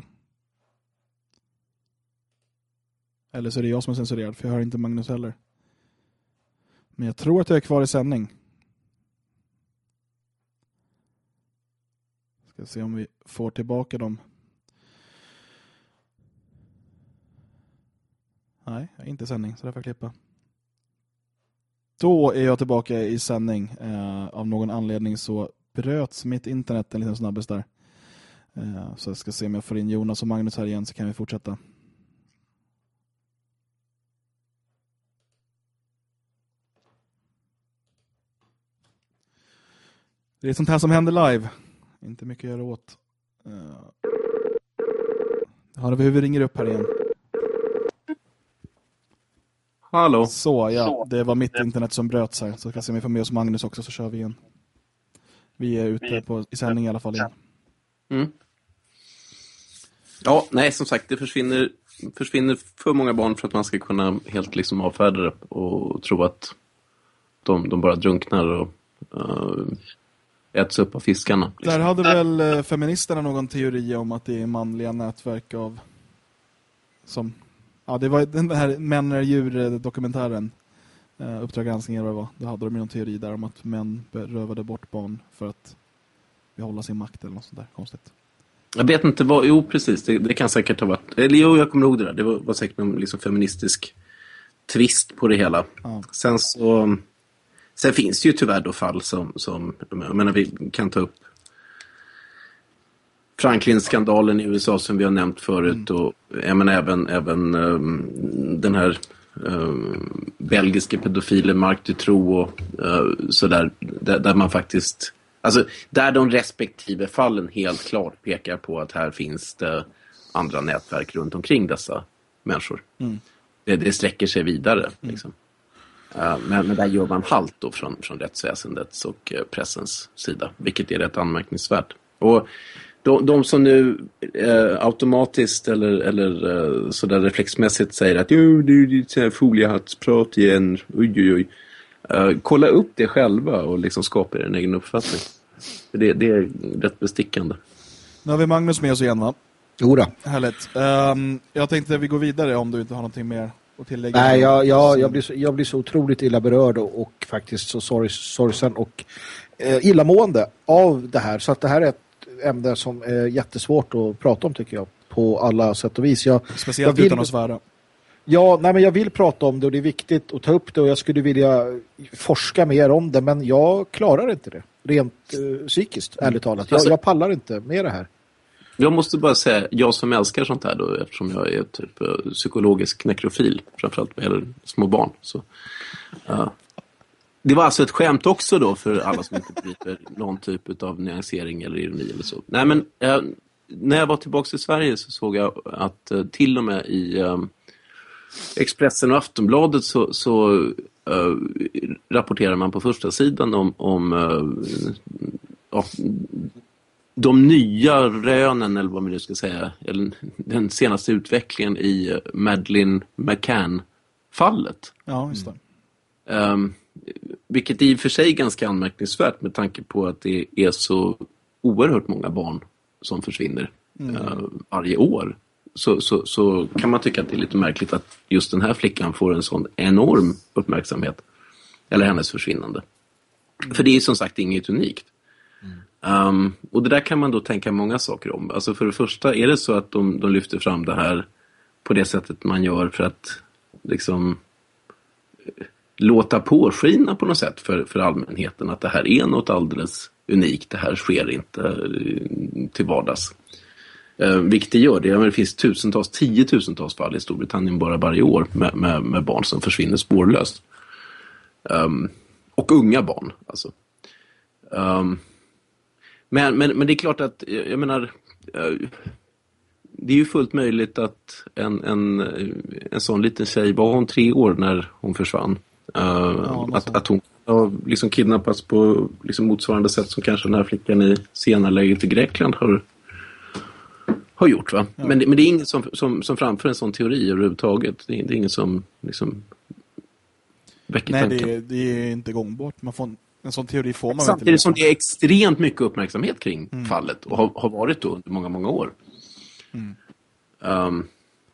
Eller så är det jag som är censurerad, för jag hör inte Magnus heller. Men jag tror att jag är kvar i sändning. Ska se om vi får tillbaka dem. Nej, inte sändning, så där får jag klippa. Då är jag tillbaka i sändning. Eh, av någon anledning så bröts mitt internet en liten snabbis där. Eh, så jag ska se om jag får in Jonas och Magnus här igen, så kan vi fortsätta. Det är sånt här som händer live. Inte mycket att göra åt. Uh... Hör vi hur vi ringer upp här igen. Hallå. Så, ja. Det var mitt internet som bröts här. Så ska se om vi får med oss Magnus också, så kör vi igen. Vi är ute på, i sändning i alla fall igen. Mm. Ja, nej, som sagt, det försvinner, försvinner för många barn för att man ska kunna helt liksom avfärda det och tro att de, de bara drunknar och uh, äts upp av fiskarna. Liksom. Där hade väl eh, feministerna någon teori om att det är manliga nätverk av som, ja, det var den här män är djur-dokumentären, eh, Uppdrag granskning eller vad det var. Då hade de någon teori där om att män berövade bort barn för att behålla sin makt eller något sånt där konstigt. Jag vet inte vad, jo precis, det, det kan säkert ha varit, eller jo, jag kommer ihåg det där, det var, var säkert en liksom feministisk twist på det hela. Ja. Sen så, sen finns det ju tyvärr då fall som, som jag menar, vi kan ta upp Franklin-skandalen i U S A som vi har nämnt förut, mm. och jag menar, även, även um, den här um, belgiske pedofilen Marc Dutroux och uh, sådär, där, där man faktiskt, alltså där de respektive fallen helt klart pekar på att här finns det andra nätverk runt omkring dessa människor. Mm. Det, det sträcker sig vidare. Mm. Liksom. Uh, men, men där gör man halt då från, från rättsväsendets och uh, pressens sida, vilket är rätt anmärkningsvärt. Och de, de som nu uh, automatiskt eller, eller uh, sådär reflexmässigt säger att jo, det är lite så här foliehattsprat igen, oj oj oj. Uh, kolla upp det själva och liksom skapa en egen uppfattning. Det, det är rätt bestickande. Nu har vi Magnus med oss igen, va? Jodå. Härligt. Um, jag tänkte att vi går vidare om du inte har någonting mer att tillägga. Nej, jag, jag, jag, blir, så, jag blir så otroligt illa berörd och, och faktiskt så sorg, sorgsen och eh, illamående av det här. Så att det här är ett ämne som är jättesvårt att prata om, tycker jag, på alla sätt och vis. Jag, Speciellt jag vill, utan att svära. Ja, nej, men jag vill prata om det och det är viktigt att ta upp det och jag skulle vilja forska mer om det, men jag klarar inte det. Rent uh, psykiskt, ärligt talat. Jag, jag pallar inte med det här. Jag måste bara säga, jag som älskar sånt här då, eftersom jag är typ uh, psykologisk nekrofil, framförallt med små barn. Så, uh, det var alltså ett skämt också då för alla som inte begriper någon typ av nyansering eller ironi eller så. Nej, men uh, när jag var tillbaka i Sverige så såg jag att uh, till och med i um, Expressen och Aftonbladet så, så uh, rapporterar man på första sidan om, om uh, ja, de nya rönen, eller vad man nu ska säga, eller den senaste utvecklingen i Madeleine McCann-fallet. Ja, just det. Um, vilket i och för sig är ganska anmärkningsvärt med tanke på att det är så oerhört många barn som försvinner mm. uh, varje år. Så, så, så kan man tycka att det är lite märkligt att just den här flickan får en sån enorm uppmärksamhet. Eller hennes försvinnande. Mm. För det är som sagt inget unikt. Mm. Um, och det där kan man då tänka många saker om. Alltså för det första, är det så att de, de lyfter fram det här på det sättet man gör för att liksom låta påskina på något sätt för, för allmänheten att det här är något alldeles unikt. Det här sker inte till vardags. Uh, vilket det gör det. Ja, men det finns tusentals, tiotusentals fall i Storbritannien bara varje år med, med, med barn som försvinner spårlöst. Um, och unga barn alltså. Um, men, men, men det är klart att jag menar uh, det är ju fullt möjligt att en, en, en sån liten tjej, var hon tre år när hon försvann, uh, ja, att, att hon har liksom kidnappats på liksom motsvarande sätt som kanske den här flickan i Siena-läget i Grekland har har gjort, va? Ja. Men, det, men det är ingen som, som, som framför en sån teori överhuvudtaget. Det är, det är ingen som liksom väcker Nej, tanken. det är, det är inte gångbart. Man får, en sån teori får man Samtidigt inte. Samtidigt som det är extremt mycket uppmärksamhet kring mm. fallet och har, har varit då under många, många år. Mm. Um,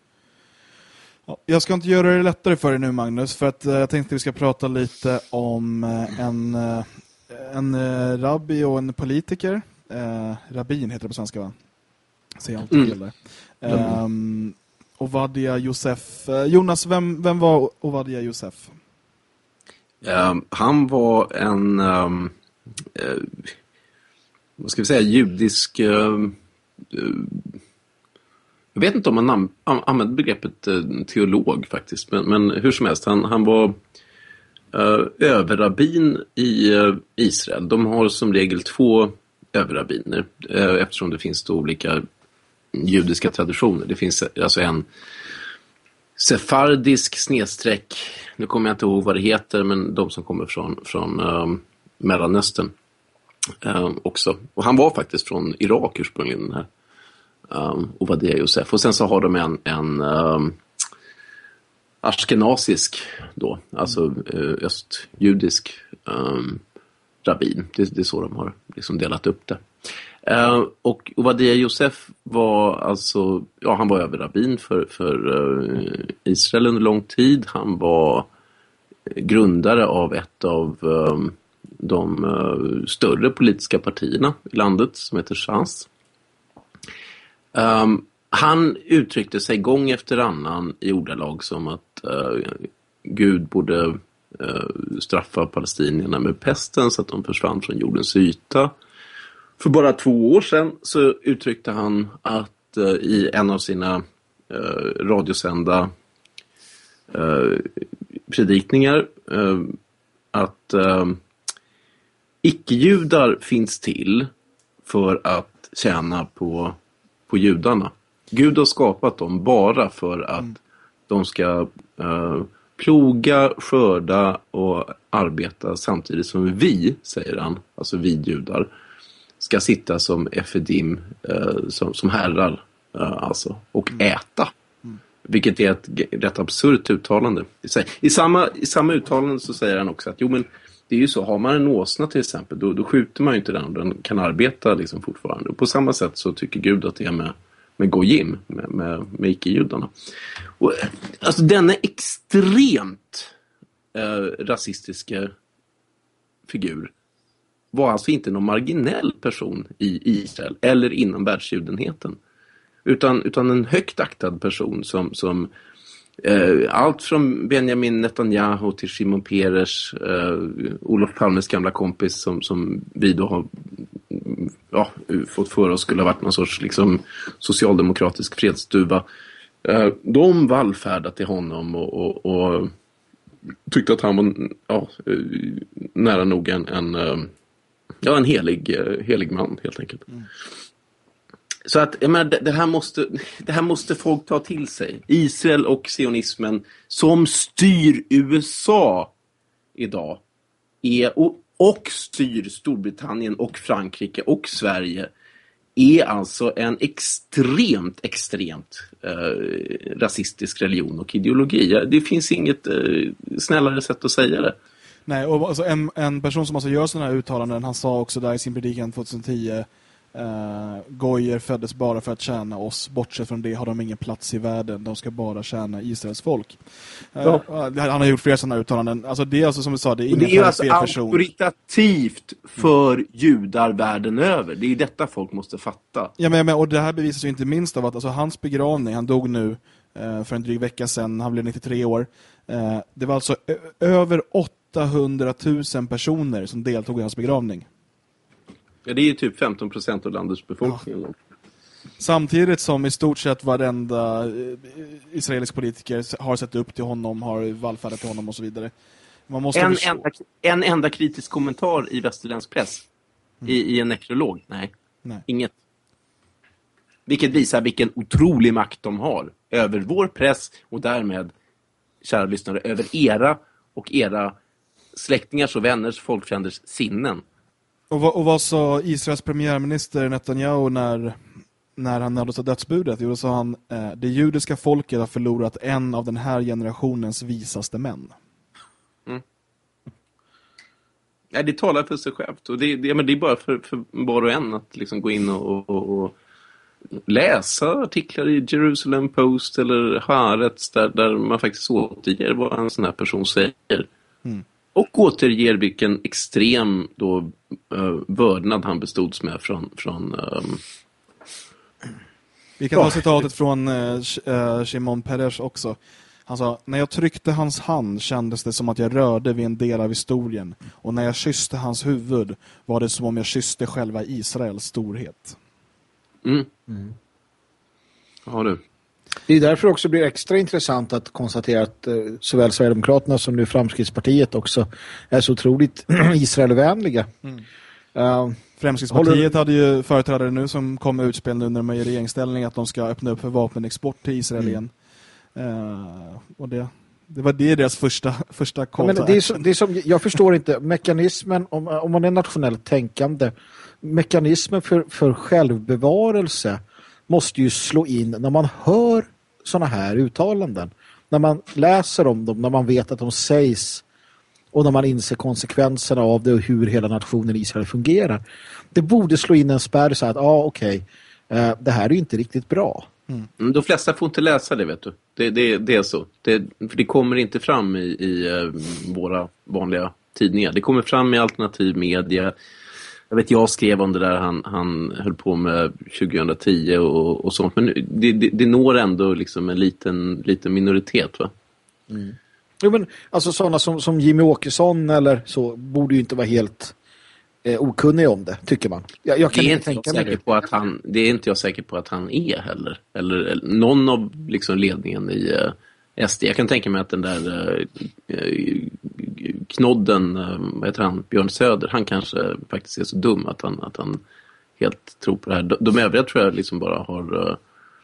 ja, jag ska inte göra det lättare för dig nu, Magnus, för att uh, jag tänkte att vi ska prata lite om uh, en, uh, en uh, rabbi och en politiker Eh, Rabin heter det på svenska, va? Säger alltid mm. fel där. Eh, Ovadia Josef. Eh, Jonas, vem, vem var Ovadia Josef? Um, han var en um, uh, vad ska vi säga, judisk uh, uh, jag vet inte om man nam- använder begreppet uh, teolog faktiskt, men, men hur som helst, han, han var uh, överrabbin i uh, Israel. De har som regel två överrabbiner uh, eftersom det finns då olika judiska traditioner. Det finns alltså en sefardisk snedsträck, nu kommer jag inte ihåg vad det heter, men de som kommer från, från um, Mellanöstern um, också. Och han var faktiskt från Irak ursprungligen, den här um, Ovadia Josef. Och sen så har de en, en um, ashkenasisk då, alltså uh, östjudisk um, rabbin. Det, det är så de har liksom delat upp det. Uh, och Ovadia Josef var alltså, ja, han var överrabbin för, för uh, Israel under lång tid. Han var grundare av ett av um, de uh, större politiska partierna i landet som heter Shas. Um, han uttryckte sig gång efter annan i ordalag som att uh, Gud borde uh, straffa palestinierna med pesten så att de försvann från jordens yta. För bara två år sedan så uttryckte han att uh, i en av sina uh, radiosända uh, predikningar uh, att uh, icke-judar finns till för att tjäna på, på judarna. Gud har skapat dem bara för att mm. de ska uh, ploga, skörda och arbeta samtidigt som vi, säger han, alltså vi judar, ska sitta som efedim, eh, som, som herrar eh, alltså, och mm. äta. Mm. Vilket är ett rätt absurt uttalande. I samma, I samma uttalande så säger han också att jo, men det är ju så, har man en åsna till exempel, då, då skjuter man ju inte den, den kan arbeta liksom fortfarande. Och på samma sätt så tycker Gud att det är med, med gojim, med, med, med icke-judarna. Och, alltså denna extremt eh, rasistiska figur var alltså inte någon marginell person i Israel eller inom världsjudenheten. Utan, utan en högt aktad person som, som eh, allt från Benjamin Netanyahu till Shimon Peres, eh, Olof Palmes gamla kompis som, som vi då har ja, fått för oss skulle ha varit någon sorts liksom, socialdemokratisk fredsduva. Eh, de vallfärdade till honom och, och, och tyckte att han var ja, nära nog en, en Ja, en helig, helig man helt enkelt. Mm. Så att jag menar, det, här måste, det här måste folk ta till sig. Israel och sionismen som styr U S A idag är, och, och styr Storbritannien och Frankrike och Sverige är alltså en extremt, extremt eh, rasistisk religion och ideologi. Det finns inget eh, snällare sätt att säga det. Nej, och alltså en, en person som alltså gör sådana här uttalanden, han sa också där i sin predikan tjugohundratio eh, Gojer föddes bara för att tjäna oss, bortsett från det har de ingen plats i världen, de ska bara tjäna Israels folk. Eh, ja. Han har gjort flera sådana uttalanden. Alltså det är alltså som vi sa, det är ingen det är alltså auktoritativt för mm. judar världen över. Det är detta folk måste fatta. Ja, men, och det här bevisas ju inte minst av att alltså, hans begravning, han dog nu eh, för en dryg vecka sedan, han blev nittiotre år. Eh, det var alltså ö- över åttahundratusen personer som deltog i hans begravning. Ja, det är ju typ femton procent av landets befolkning. Ja. Samtidigt som i stort sett varenda israelisk politiker har sett upp till honom, har vallfärdat till honom och så vidare. Man måste en, enda, en enda kritisk kommentar i västerländsk press mm. i, i en nekrolog? Nej. Nej, inget. Vilket visar vilken otrolig makt de har över vår press och därmed, kära lyssnare, över era och era släktingars och vänners, folkfränders sinnen. Och vad, och vad sa Israels premiärminister Netanyahu när, när han nåddes av dödsbudet? Jo, då sa han, eh, det judiska folket har förlorat en av den här generationens visaste män. Mm. Ja, det talar för sig självt. Och det, det, men det är bara för, för var och en att liksom gå in och, och, och läsa artiklar i Jerusalem Post eller Haaretz där, där man faktiskt återger vad en sån här person säger. Mm. Och återger vilken extrem då, uh, vördnad han bestods med från... från um... Vi kan ta citatet från uh, Shimon Peres också. Han sa, när jag tryckte hans hand kändes det som att jag rörde vid en del av historien. Och när jag kysste hans huvud var det som om jag kysste själva Israels storhet. Mm. Mm. Ja, du. Det är därför också blir extra intressant att konstatera att eh, såväl Sverigedemokraterna som nu Framskrittspartiet också är så otroligt Israelvänliga. Mm. Uh, Framskrittspartiet hade ju företrädare nu som kom med utspel nu när de är i regeringsställning att de ska öppna upp för vapenexport till Israel igen. Uh, och det, det var det deras första, första call ja, men det är så, det är som, jag förstår inte mekanismen, om, om man är nationellt tänkande, mekanismen för, för självbevarelse måste ju slå in när man hör såna här uttalanden. När man läser om dem, när man vet att de sägs och när man inser konsekvenserna av det och hur hela nationen Israel fungerar. Det borde slå in en spärr så att, ja ah, okej, okay, eh, det här är ju inte riktigt bra. Mm. De flesta får inte läsa det, vet du. Det, det, det är så. Det, för det kommer inte fram i, i uh, våra vanliga tidningar. Det kommer fram i alternativ media. Jag vet, jag skrev om det där han, han höll på med tjugohundratio och, och sånt. Men det, det, det når ändå liksom en liten, liten minoritet, va? Mm. Jo, men alltså sådana som, som Jimmy Åkesson eller så borde ju inte vara helt eh, okunniga om det, tycker man. Jag, jag kan det är inte inte tänka mig på att han, det är inte jag säker på att han är heller. Eller, eller någon av liksom ledningen i uh, S D. Jag kan tänka mig att den där uh, knodden, uh, vad heter han, Björn Söder, han kanske faktiskt är så dum att han, att han helt tror på det här. De, de övriga tror jag liksom bara har uh,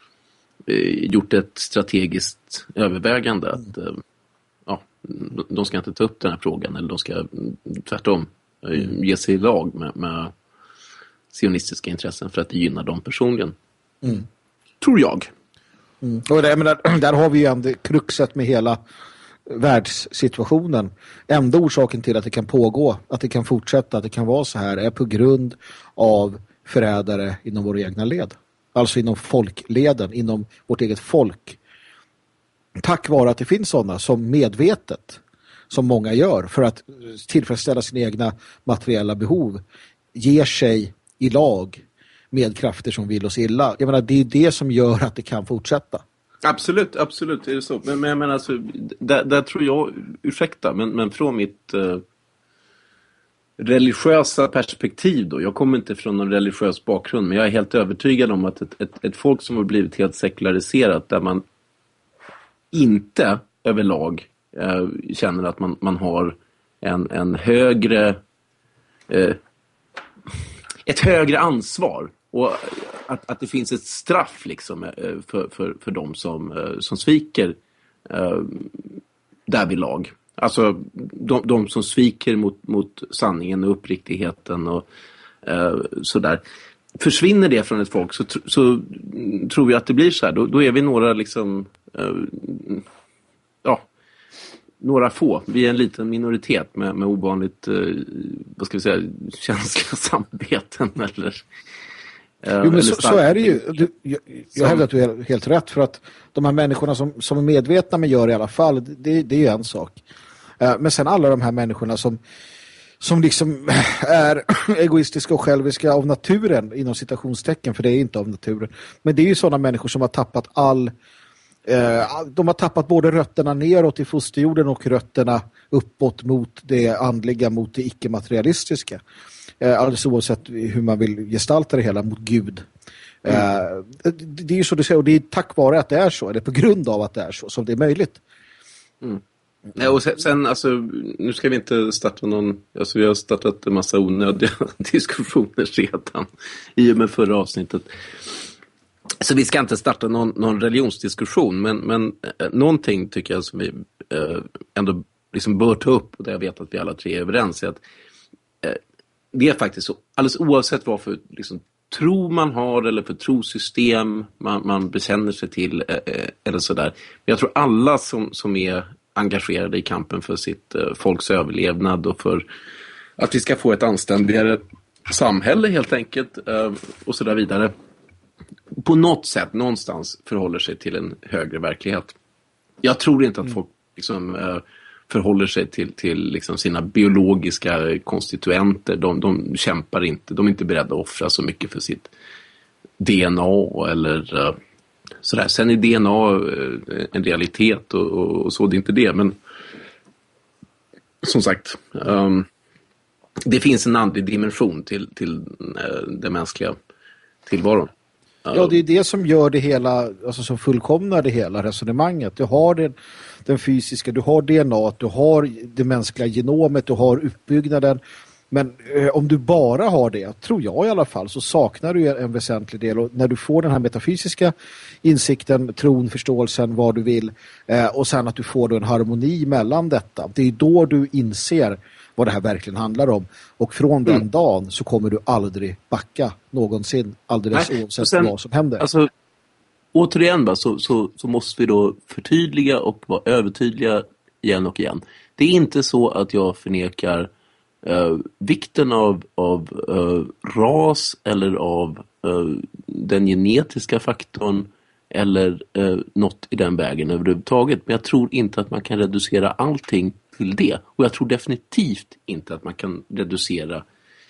gjort ett strategiskt övervägande att uh, ja, de ska inte ta upp den här frågan, eller de ska tvärtom mm. ge sig i lag med, med sionistiska intressen för att det gynnar dem personligen. Mm. Tror jag. Mm. Och det, men där, där har vi ju ändå kruxet med hela världssituationen. Enda orsaken till att det kan pågå, att det kan fortsätta, att det kan vara så här är på grund av förrädare inom våra egna led. Alltså inom folkleden, inom vårt eget folk. Tack vare att det finns sådana som medvetet, som många gör för att tillfredsställa sina egna materiella behov, ger sig i lag med krafter som vill oss illa. Jag menar, det är det som gör att det kan fortsätta. Absolut, absolut är det så. Men, men, men alltså, där, där tror jag, ursäkta, men, men från mitt eh, religiösa perspektiv då, jag kommer inte från någon religiös bakgrund, men jag är helt övertygad om att ett, ett, ett folk som har blivit helt sekulariserat, där man inte överlag eh, känner att man, man har en, en högre eh, ett högre ansvar och att, att det finns ett straff liksom eh, för, för, för de som, eh, som sviker eh, därvidlag. Alltså de, de som sviker mot, mot sanningen och uppriktigheten och eh, sådär. Försvinner det från ett folk så, så tror jag att det blir så här. Då, då är vi några liksom Uh, ja, några få. Vi är en liten minoritet med, med ovanligt uh, vad ska vi säga, känsliga samveten eller, uh, jo, men eller så, så är det ju. Du, jag jag hävdar att du är helt rätt, för att de här människorna som, som är medvetna men gör i alla fall, det, det är ju en sak. Uh, men sen alla de här människorna som som liksom är egoistiska och själviska av naturen, inom citationstecken, för det är inte av naturen. Men det är ju sådana människor som har tappat all de har tappat både rötterna neråt i fosterjorden och rötterna uppåt mot det andliga, mot det icke-materialistiska. Alldeles oavsett hur man vill gestalta det hela, mot Gud. Mm. Det är ju så du säger, och det är tack vare att det är så, eller på grund av att det är så, som det är möjligt. Mm. Ja, och sen, sen, alltså, nu ska vi inte starta någon, alltså vi har startat en massa onödiga diskussioner redan i och med förra avsnittet. Så vi ska inte starta någon, någon religionsdiskussion, men, men eh, någonting tycker jag som vi eh, ändå liksom bör ta upp, och det jag vet att vi alla tre är överens, är att eh, det är faktiskt så, alldeles oavsett vad för liksom, tro man har eller för trosystem man, man bekänner sig till eh, eller sådär. Men jag tror alla som, som är engagerade i kampen för sitt eh, folks överlevnad och för att vi ska få ett anständigare samhälle helt enkelt eh, och sådär vidare, på något sätt, någonstans förhåller sig till en högre verklighet. Jag tror inte att folk liksom, eh, förhåller sig till, till liksom sina biologiska konstituenter. De, de kämpar inte, de är inte beredda att offra så mycket för sitt D N A eller uh, sådär. Sen är D N A uh, en realitet och, och, och så, det är inte det. Men som sagt, um, det finns en andlig dimension till, till uh, den mänskliga tillvaron. Ja, det är det som gör det hela, alltså som fullkomnar det hela resonemanget. Du har den, den fysiska, du har D N A, du har det mänskliga genomet, du har uppbyggnaden. Men eh, om du bara har det, tror jag i alla fall, så saknar du en väsentlig del. Och när du får den här metafysiska insikten, tron, förståelsen, vad du vill, eh, och sen att du får då en harmoni mellan detta. Det är då du inser vad det här verkligen handlar om. Och från den mm. dagen så kommer du aldrig backa någonsin, alldeles Nej, oavsett sen, vad som händer. Alltså, återigen va, så, så, så måste vi då förtydliga och vara övertydliga igen och igen. Det är inte så att jag förnekar uh, vikten av, av uh, ras eller av uh, den genetiska faktorn eller uh, något i den vägen överhuvudtaget. Men jag tror inte att man kan reducera allting till det. Och jag tror definitivt inte att man kan reducera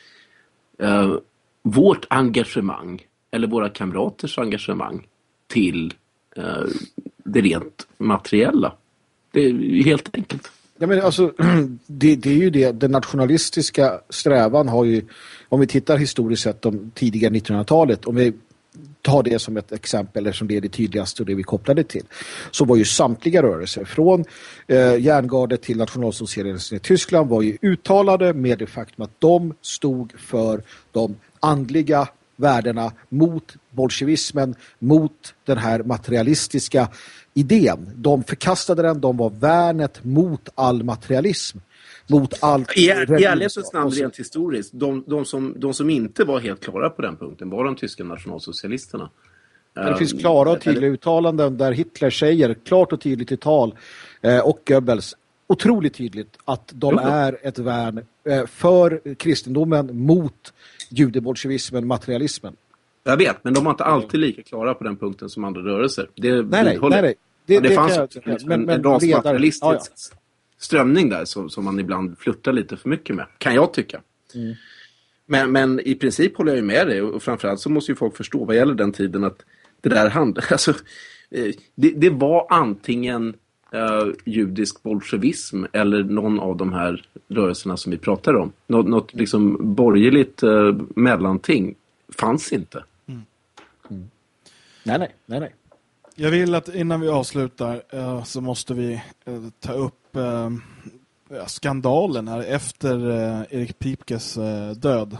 uh, vårt engagemang eller våra kamraters engagemang till uh, det rent materiella. Det är helt enkelt. Ja, men alltså, det, det är ju det, den nationalistiska strävan har ju, om vi tittar historiskt sett om tidiga nittonhundratalet, om vi tar det som ett exempel eller som det är det tydligaste och det vi kopplade till, så var ju samtliga rörelser från eh, järngardet till nationalsocialismen i Tyskland var ju uttalade med det faktum att de stod för de andliga värdena mot bolsjevismen, mot den här materialistiska idén. De förkastade den, de var värnet mot all materialism. Mot allt. I, i ärlighetens namn rent historiskt, de, de, som, de som inte var helt klara på den punkten var de tyska nationalsocialisterna. Det finns klara och tydliga uttalanden där Hitler säger klart och tydligt i tal eh, och Goebbels otroligt tydligt att de jo. är ett värn eh, för kristendomen mot judebolsjevismen, materialismen. Jag vet, men de var inte alltid lika klara på den punkten som andra rörelser. Det, nej, nej, nej, nej. Det, ja, det, det fanns jag, en, men, men, en rasmaterialistisk ja, ja. strömning där som, som man ibland fluttar lite för mycket med, kan jag tycka. Mm. Men, men i princip håller jag ju med dig, och framförallt så måste ju folk förstå vad gäller den tiden att det där handlar, alltså, det, det var antingen uh, judisk bolsjevism eller någon av de här rörelserna som vi pratar om. Något, något liksom borgerligt uh, mellanting fanns inte. Mm. Mm. Nej, nej, nej, nej. Jag vill att innan vi avslutar uh, så måste vi uh, ta upp uh, skandalen här efter uh, Erik Piepkes uh, död.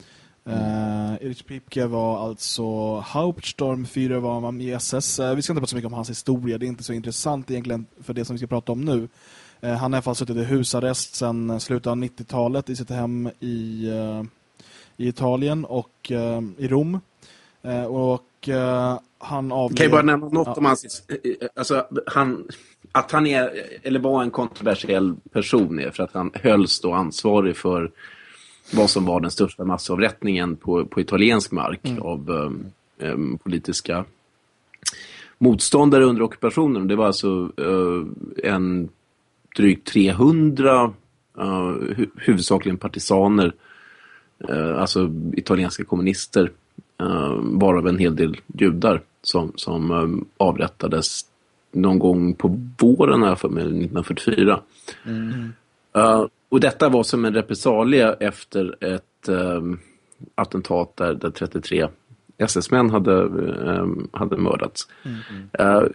Uh, Erik Piepke var alltså Hauptsturmführer, var man i S S. Uh, vi ska inte prata så mycket om hans historia, det är inte så intressant egentligen för det som vi ska prata om nu. Uh, han har i alla fall suttit i husarrest sedan slutet av nittiotalet i sitt hem i, uh, i Italien och uh, i Rom. Uh, och uh, han avled... Kan jag bara nämna något ja. om hans... Alltså, han, att han är, eller var en kontroversiell person är för att han hölls då ansvarig för vad som var den största massavrättningen på, på italiensk mark mm. av um, um, politiska motståndare under ockupationen. Det var alltså uh, en drygt trehundra uh, hu- huvudsakligen partisaner, uh, alltså italienska kommunister, uh, varav en hel del judar som, som um, avrättades någon gång på våren här för mig, nittonhundrafyrtiofyra. Mm. Uh, och detta var som en repressalie efter ett um, attentat där, där trettiotre S S-män hade, um, hade mördats. Mm. Uh,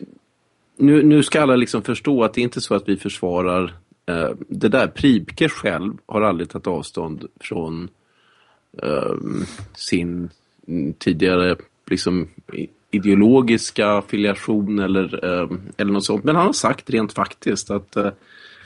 nu, nu ska alla liksom förstå att det är inte så att vi försvarar uh, det där. Piepke själv har aldrig tagit avstånd från uh, sin tidigare liksom ideologiska affiliation eller, uh, eller något sånt. Men han har sagt rent faktiskt att uh,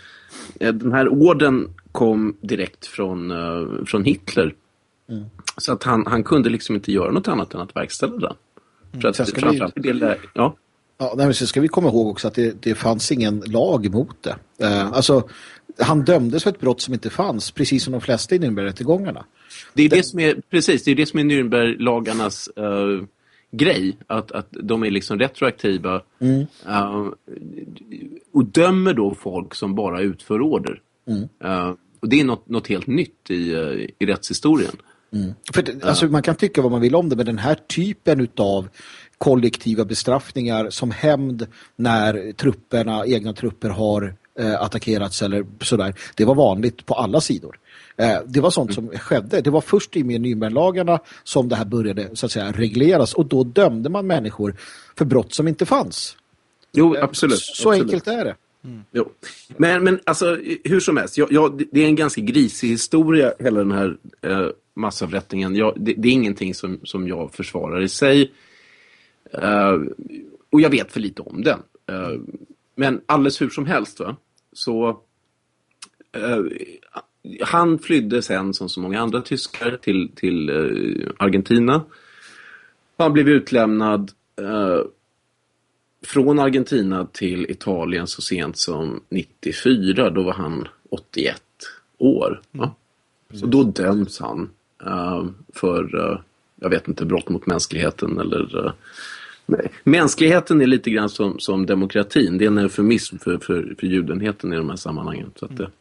den här orden kom direkt från, uh, från Hitler. Mm. Så att han, han kunde liksom inte göra något annat än att verkställa den. Mm. För att framförallt vi... det, ja. Ja, nej, men så ska vi komma ihåg också att det, det fanns ingen lag mot det. Uh, alltså, han dömdes för ett brott som inte fanns, precis som de flesta i Nürnbergrättegångarna. Det är det, det som är, precis, det är det som är Nürnberglagarnas uh, grej. Att, att de är liksom retroaktiva. Mm. Uh, och dömer då folk som bara utför order. Mm. Uh, och det är något, något helt nytt i, uh, i rättshistorien. Mm. För det, alltså, man kan tycka vad man vill om det, men den här typen av kollektiva bestraffningar som hämnd när trupperna, egna trupper har eh, attackerats eller sådär, det var vanligt på alla sidor. Eh, det var sånt som skedde. Det var först i med Nürnberglagarna som det här började så att säga regleras, och då dömde man människor för brott som inte fanns. Jo, absolut. Så absolut. enkelt är det. Mm. Jo. Men, men alltså, hur som helst, jag, jag, det är en ganska grisig historia, hela den här eh, massavrättningen. Jag, det, det är ingenting som, som jag försvarar i sig. Uh, och jag vet för lite om den. Uh, men alldeles hur som helst, va? Så uh, han flydde sen som så många andra tyskar till, till uh, Argentina. Han blev utlämnad uh, från Argentina till Italien så sent som nittiofyra. Då var han åttioett år. Mm. Så då döms han uh, för uh, jag vet inte, brott mot mänskligheten eller uh, mänskligheten är lite grann som, som demokratin. Det är en eufemism för, för, för judenheten i de här sammanhangen. Så att det,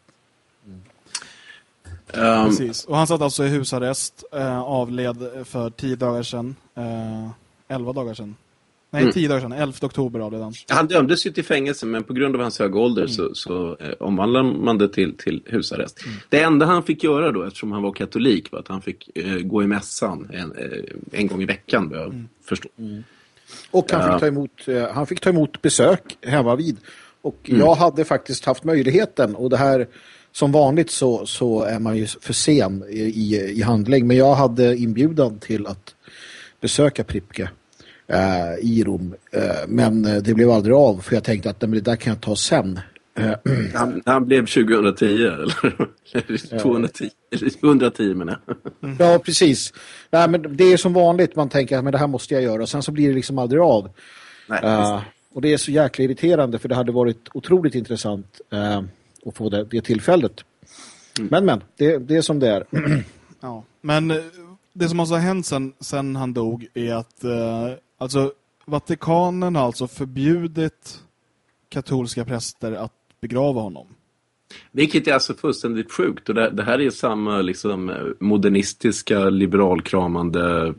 mm. um, Precis. Och han satt alltså i husarrest, eh, avled för tio dagar sedan. Eh, elva dagar sedan. Nej, mm. tio dagar sedan. elfte oktober avled han. Han dömdes ju till fängelse, men på grund av hans höga ålder mm. så, så eh, omvandlade man det till, till husarrest. Mm. Det enda han fick göra då, eftersom han var katolik, var att han fick eh, gå i mässan en, eh, en gång i veckan, bör jag mm. förstå. Mm. Och han fick, ta emot, han fick ta emot besök hemma vid. Och mm. jag hade faktiskt haft möjligheten. Och det här, som vanligt så, så är man ju för sen i, i, i handling. Men jag hade inbjudan till att besöka Pripke äh, i Rom. Äh, men det blev aldrig av. För jag tänkte att det där kan jag ta sen. Han, han blev tjugohundratio eller tvåhundratio, eller hundratio menar jag. Ja, precis. Nej, men det är som vanligt, man tänker att det här måste jag göra, och sen så blir det liksom aldrig av. Nej, uh, och det är så jäkla irriterande, för det hade varit otroligt intressant uh, att få det, det tillfället. Mm. Men men, det, det är som det är. Ja, men det som alltså har hänt sen, sen han dog är att uh, alltså Vatikanen har alltså förbjudit katolska präster att begrava honom. Vilket är alltså fullständigt sjukt. Och det, det här är samma liksom modernistiska, liberalkramande,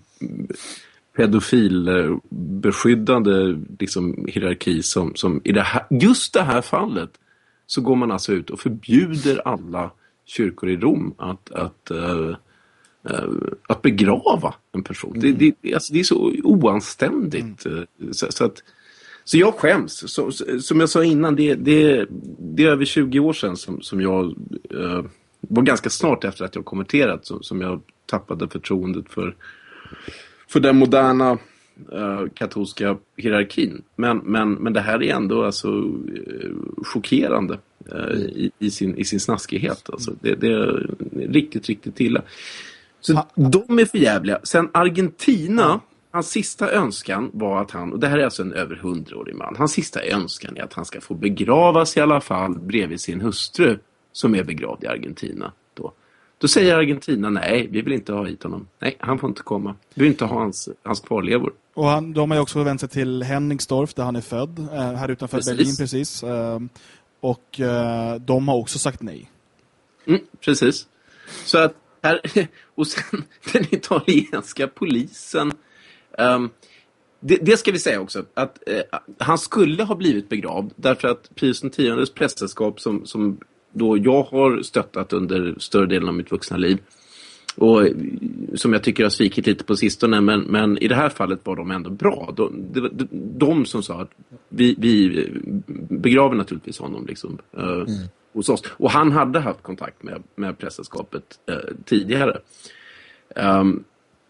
pedofilbeskyddande liksom, hierarki som, som i det här, just det här fallet så går man alltså ut och förbjuder alla kyrkor i Rom att, att, uh, uh, att begrava en person. Mm. Det, det, alltså, det är så oanständigt. Mm. Så, så att Så jag skäms. Så, som jag sa innan, det, det, det är över tjugo år sedan som, som jag eh, var ganska snart efter att jag konverterat som, som jag tappade förtroendet för, för den moderna eh, katolska hierarkin. Men, men, men det här är ändå alltså, eh, chockerande eh, i, i, sin, i sin snaskighet. Alltså, det, det är riktigt, riktigt illa. Så ha, de är för jävliga. Sen Argentina... Ja. Hans sista önskan var att han, och det här är alltså en över hundraårig man, hans sista önskan är att han ska få begravas i alla fall bredvid sin hustru som är begravd i Argentina. Då, då säger Argentina, nej, vi vill inte ha hit honom. Nej, han får inte komma. Vi vill inte ha hans, hans kvarlevor. Och han, de har ju också vänt sig till Henningsdorf där han är född, eh, här utanför precis. Berlin precis. Eh, och eh, de har också sagt nej. Mm, precis. Så att här, och sen den italienska polisen. Um, det, det ska vi säga också att uh, han skulle ha blivit begravd därför att Pius X:s prästerskap som, som då jag har stöttat under större delen av mitt vuxna liv och som jag tycker har svikit lite på sistone, men, men i det här fallet var de ändå bra. De, de, de som sa att vi, vi begraver naturligtvis honom liksom, uh, mm. hos oss. Och han hade haft kontakt med, med prästerskapet uh, tidigare. Um,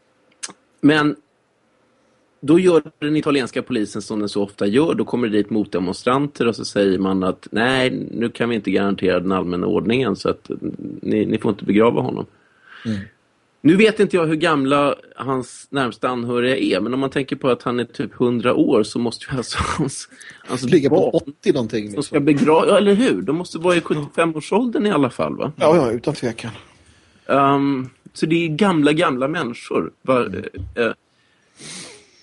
men då gör den italienska polisen som den så ofta gör. Då kommer det dit motdemonstranter och så säger man att nej, nu kan vi inte garantera den allmänna ordningen så att ni, ni får inte begrava honom. Mm. Nu vet inte jag hur gamla hans närmsta anhöriga är, men om man tänker på att han är typ hundra år så måste ju alltså hans... alltså ligga på åttio någonting. Liksom. Som ska begrava, ja, eller hur? De måste vara i sjuttiofem-årsåldern i alla fall, va? Ja, ja, utan tvekan. Um, så det är gamla, gamla människor. Va? Mm. Uh,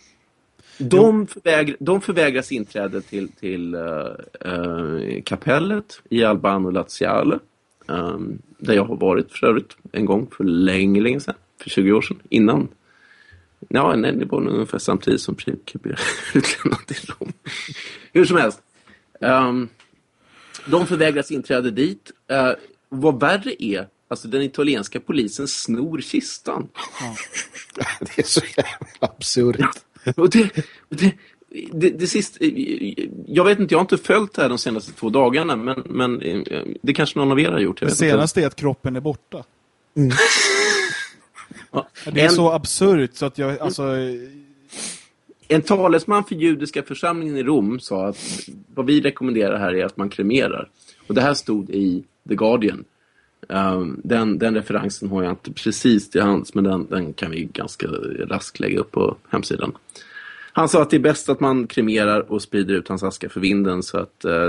De, förvägr, de förvägras inträde till, till uh, uh, kapellet i Albano Laziale, um, där jag har varit för övrigt en gång för länge, länge sedan, för tjugo år sedan, innan. Ja, nej, det var nog ungefär samtidigt som Priebke blev utlämnad till Rom. Hur som helst. Um, de förvägras inträde dit. Uh, vad värre är, alltså den italienska polisen snor kistan. Ja. Det är så jävla absurt. Ja. Och det, det, det, det sista, jag vet inte, jag har inte följt det här de senaste två dagarna, men, men det kanske någon av er har gjort. Jag det vet senaste inte. är att kroppen är borta. Mm. Ja. Det är en, så absurt så att jag, alltså... En talesman för judiska församlingen i Rom sa att vad vi rekommenderar här är att man kremerar. Och det här stod i The Guardian. Um, den, den referensen har jag inte precis till hands, men den, den kan vi ganska raskt lägga upp på hemsidan. Han sa att det är bäst att man kremerar och sprider ut hans aska för vinden så att uh,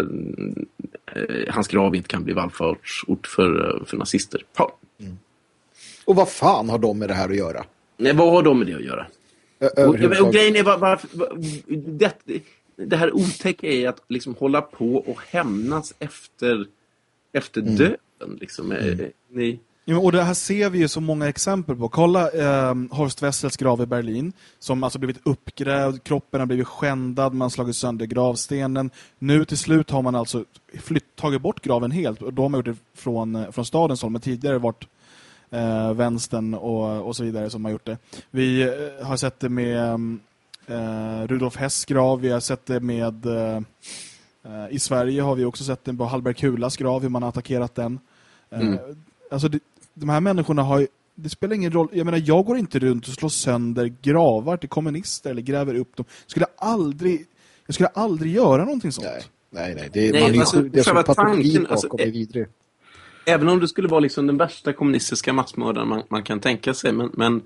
uh, hans grav inte kan bli vallfartsort för, uh, för nazister. Ja. Mm. Och vad fan har de med det här att göra? Nej, vad har de med det att göra? Ö- och, och grejen är var, var, var, det, det här otäcka är att liksom hålla på och hämnas efter, efter mm. döden. Liksom. Mm. Ni... Ja, och det här ser vi ju så många exempel på. Kolla eh, Horst Wessels grav i Berlin som alltså blivit uppgrävd, kroppen har blivit skändad, man har slagit sönder gravstenen. Nu till slut har man alltså flytt, tagit bort graven helt och de har gjort det från, från stadens håll, men tidigare varit eh, vänstern och, och så vidare som har gjort det. Vi eh, har sett det med eh, Rudolf Hess grav, vi har sett det med eh, i Sverige har vi också sett det på Hallberg Kulas grav, hur man har attackerat den. Mm. Eh, alltså det, de här människorna har ju, det spelar ingen roll, jag menar jag går inte runt och slår sönder gravar till kommunister eller gräver upp dem. Jag skulle aldrig, jag skulle aldrig göra någonting sånt. Nej, nej, nej. Det är, nej, man är, alltså, det är som patologin bakom alltså, är vidrig. Även om det skulle vara liksom den värsta kommunistiska massmördaren man, man kan tänka sig, men, men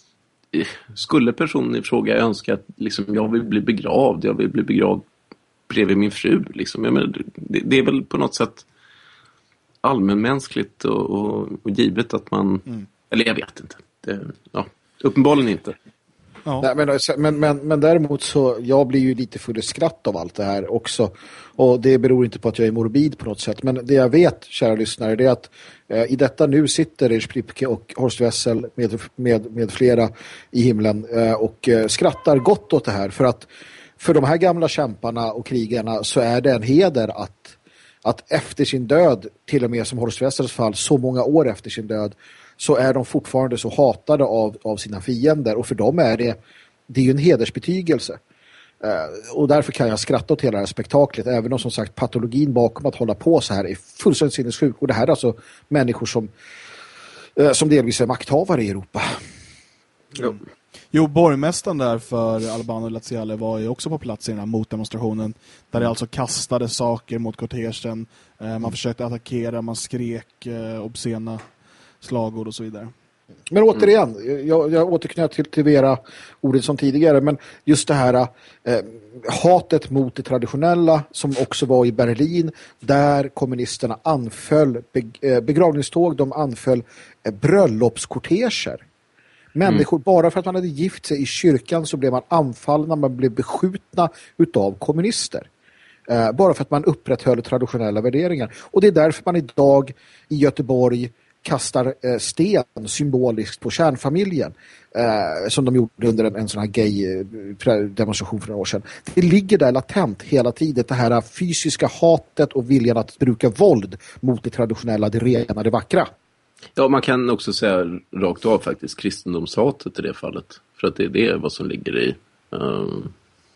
skulle personen i fråga önska att liksom, jag vill bli begravd, jag vill bli begravd bredvid min fru, liksom. Jag menar, det, det är väl på något sätt allmänmänskligt och, och, och givet att man, mm. eller jag vet inte, det, ja, uppenbarligen inte. Ja. Nej, men, men, men, men däremot så, jag blir ju lite full i skratt av allt det här också. Och det beror inte på att jag är morbid på något sätt. Men det jag vet, kära lyssnare, det är att eh, i detta nu sitter Erich Priebke och Horst Wessel med, med, med flera i himlen eh, och eh, skrattar gott åt det här. För att för de här gamla kämparna och krigarna så är det en heder att, att efter sin död, till och med som Horst Wessels fall, så många år efter sin död, så är de fortfarande så hatade av, av sina fiender. Och för dem är det, det är ju en hedersbetygelse. Uh, och därför kan jag skratta åt hela det här spektaklet, även om som sagt patologin bakom att hålla på så här är fullständigt sinnessjuk. Och det här är alltså människor som, uh, som delvis är makthavare i Europa. Mm. Jo, borgmästaren där för Albano Laziale var ju också på plats i den här motdemonstrationen där det alltså kastade saker mot kortegen. Uh, man försökte attackera, man skrek uh, obscena slagord och så vidare. Men återigen, jag, jag återknöt till, till Vera ordet som tidigare, men just det här eh, hatet mot det traditionella som också var i Berlin, där kommunisterna anföll be, eh, begravningståg, de anföll eh, bröllopskorteger. Människor, mm. bara för att man hade gift sig i kyrkan så blev man anfallna, man blev beskjutna utav kommunister. Eh, bara för att man upprätthöll traditionella värderingar. Och det är därför man idag i Göteborg kastar eh, sten symboliskt på kärnfamiljen eh, som de gjorde under en, en sån här gay-demonstration för några år sedan. Det ligger där latent hela tiden, det här fysiska hatet och viljan att bruka våld mot det traditionella, det rena, det vackra. Ja, man kan också säga rakt av faktiskt kristendomshatet i det fallet. För att det är det vad som ligger i, um,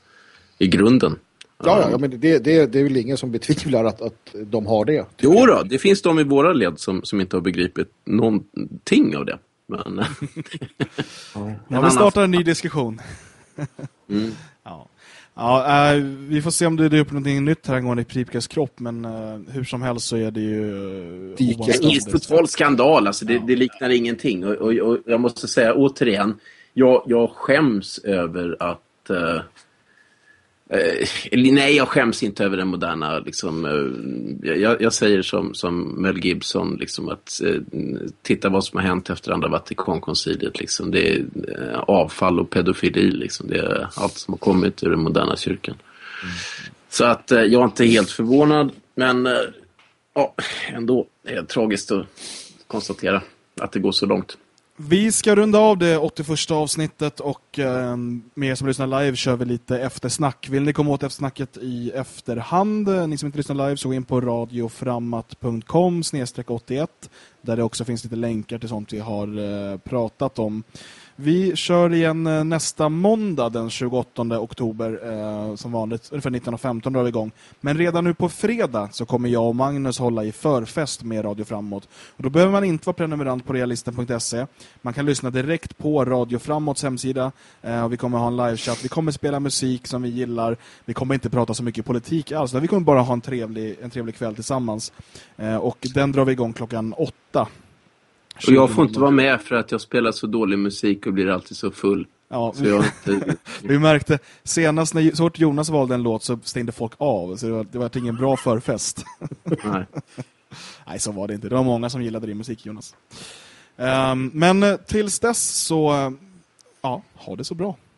i grunden. Ja, ja, men det, det, det är väl ingen som betvivlar att, att de har det. Jo då, det finns de i våra led som, som inte har begripit någonting av det. Men, ja. Ja, vi startar en ny diskussion. mm. ja. Ja, äh, vi får se om det är upp någonting nytt här angående Priebkes kropp, men äh, hur som helst så är det ju uh, det är ingen total skandal, alltså det, ja. det liknar ingenting. Och, och, och jag måste säga återigen, jag, jag skäms över att uh, Eh, nej, jag skäms inte över den moderna liksom, eh, jag, jag säger som, som Mel Gibson liksom, att eh, titta vad som har hänt efter andra Vatikankonciliet liksom. Det är eh, avfall och pedofili liksom. Det är allt som har kommit ur den moderna kyrkan. Mm. Så att eh, jag är inte helt förvånad, men eh, ja, ändå är det tragiskt att konstatera att det går så långt. Vi ska runda av det åttioförsta avsnittet och eh, med er som lyssnar live kör vi lite eftersnack. Vill ni komma åt eftersnacket i efterhand, ni som inte lyssnar live, så gå in på radioframmat punkt com snedstreck åttioett där det också finns lite länkar till sånt vi har eh, pratat om. Vi kör igen nästa måndag den tjugoåttonde oktober eh, som vanligt, ungefär nitton och femton drar vi igång. Men redan nu på fredag så kommer jag och Magnus hålla i förfest med Radio Framåt. Och då behöver man inte vara prenumerant på realisten punkt se. Man kan lyssna direkt på Radio Framåts hemsida eh, och vi kommer ha en livechatt. Vi kommer spela musik som vi gillar. Vi kommer inte prata så mycket politik alls. Vi kommer bara ha en trevlig, en trevlig kväll tillsammans. Eh, och den drar vi igång klockan åtta. Och jag får inte vara med för att jag spelar så dålig musik och blir alltid så full. Ja, så jag inte... vi märkte senast när så fort Jonas valde en låt så stängde folk av. Så det var, det var ingen bra förfest. Nej. Nej, så var det inte. Det var många som gillade din musik, Jonas. Um, men tills dess så, ja, ha det så bra.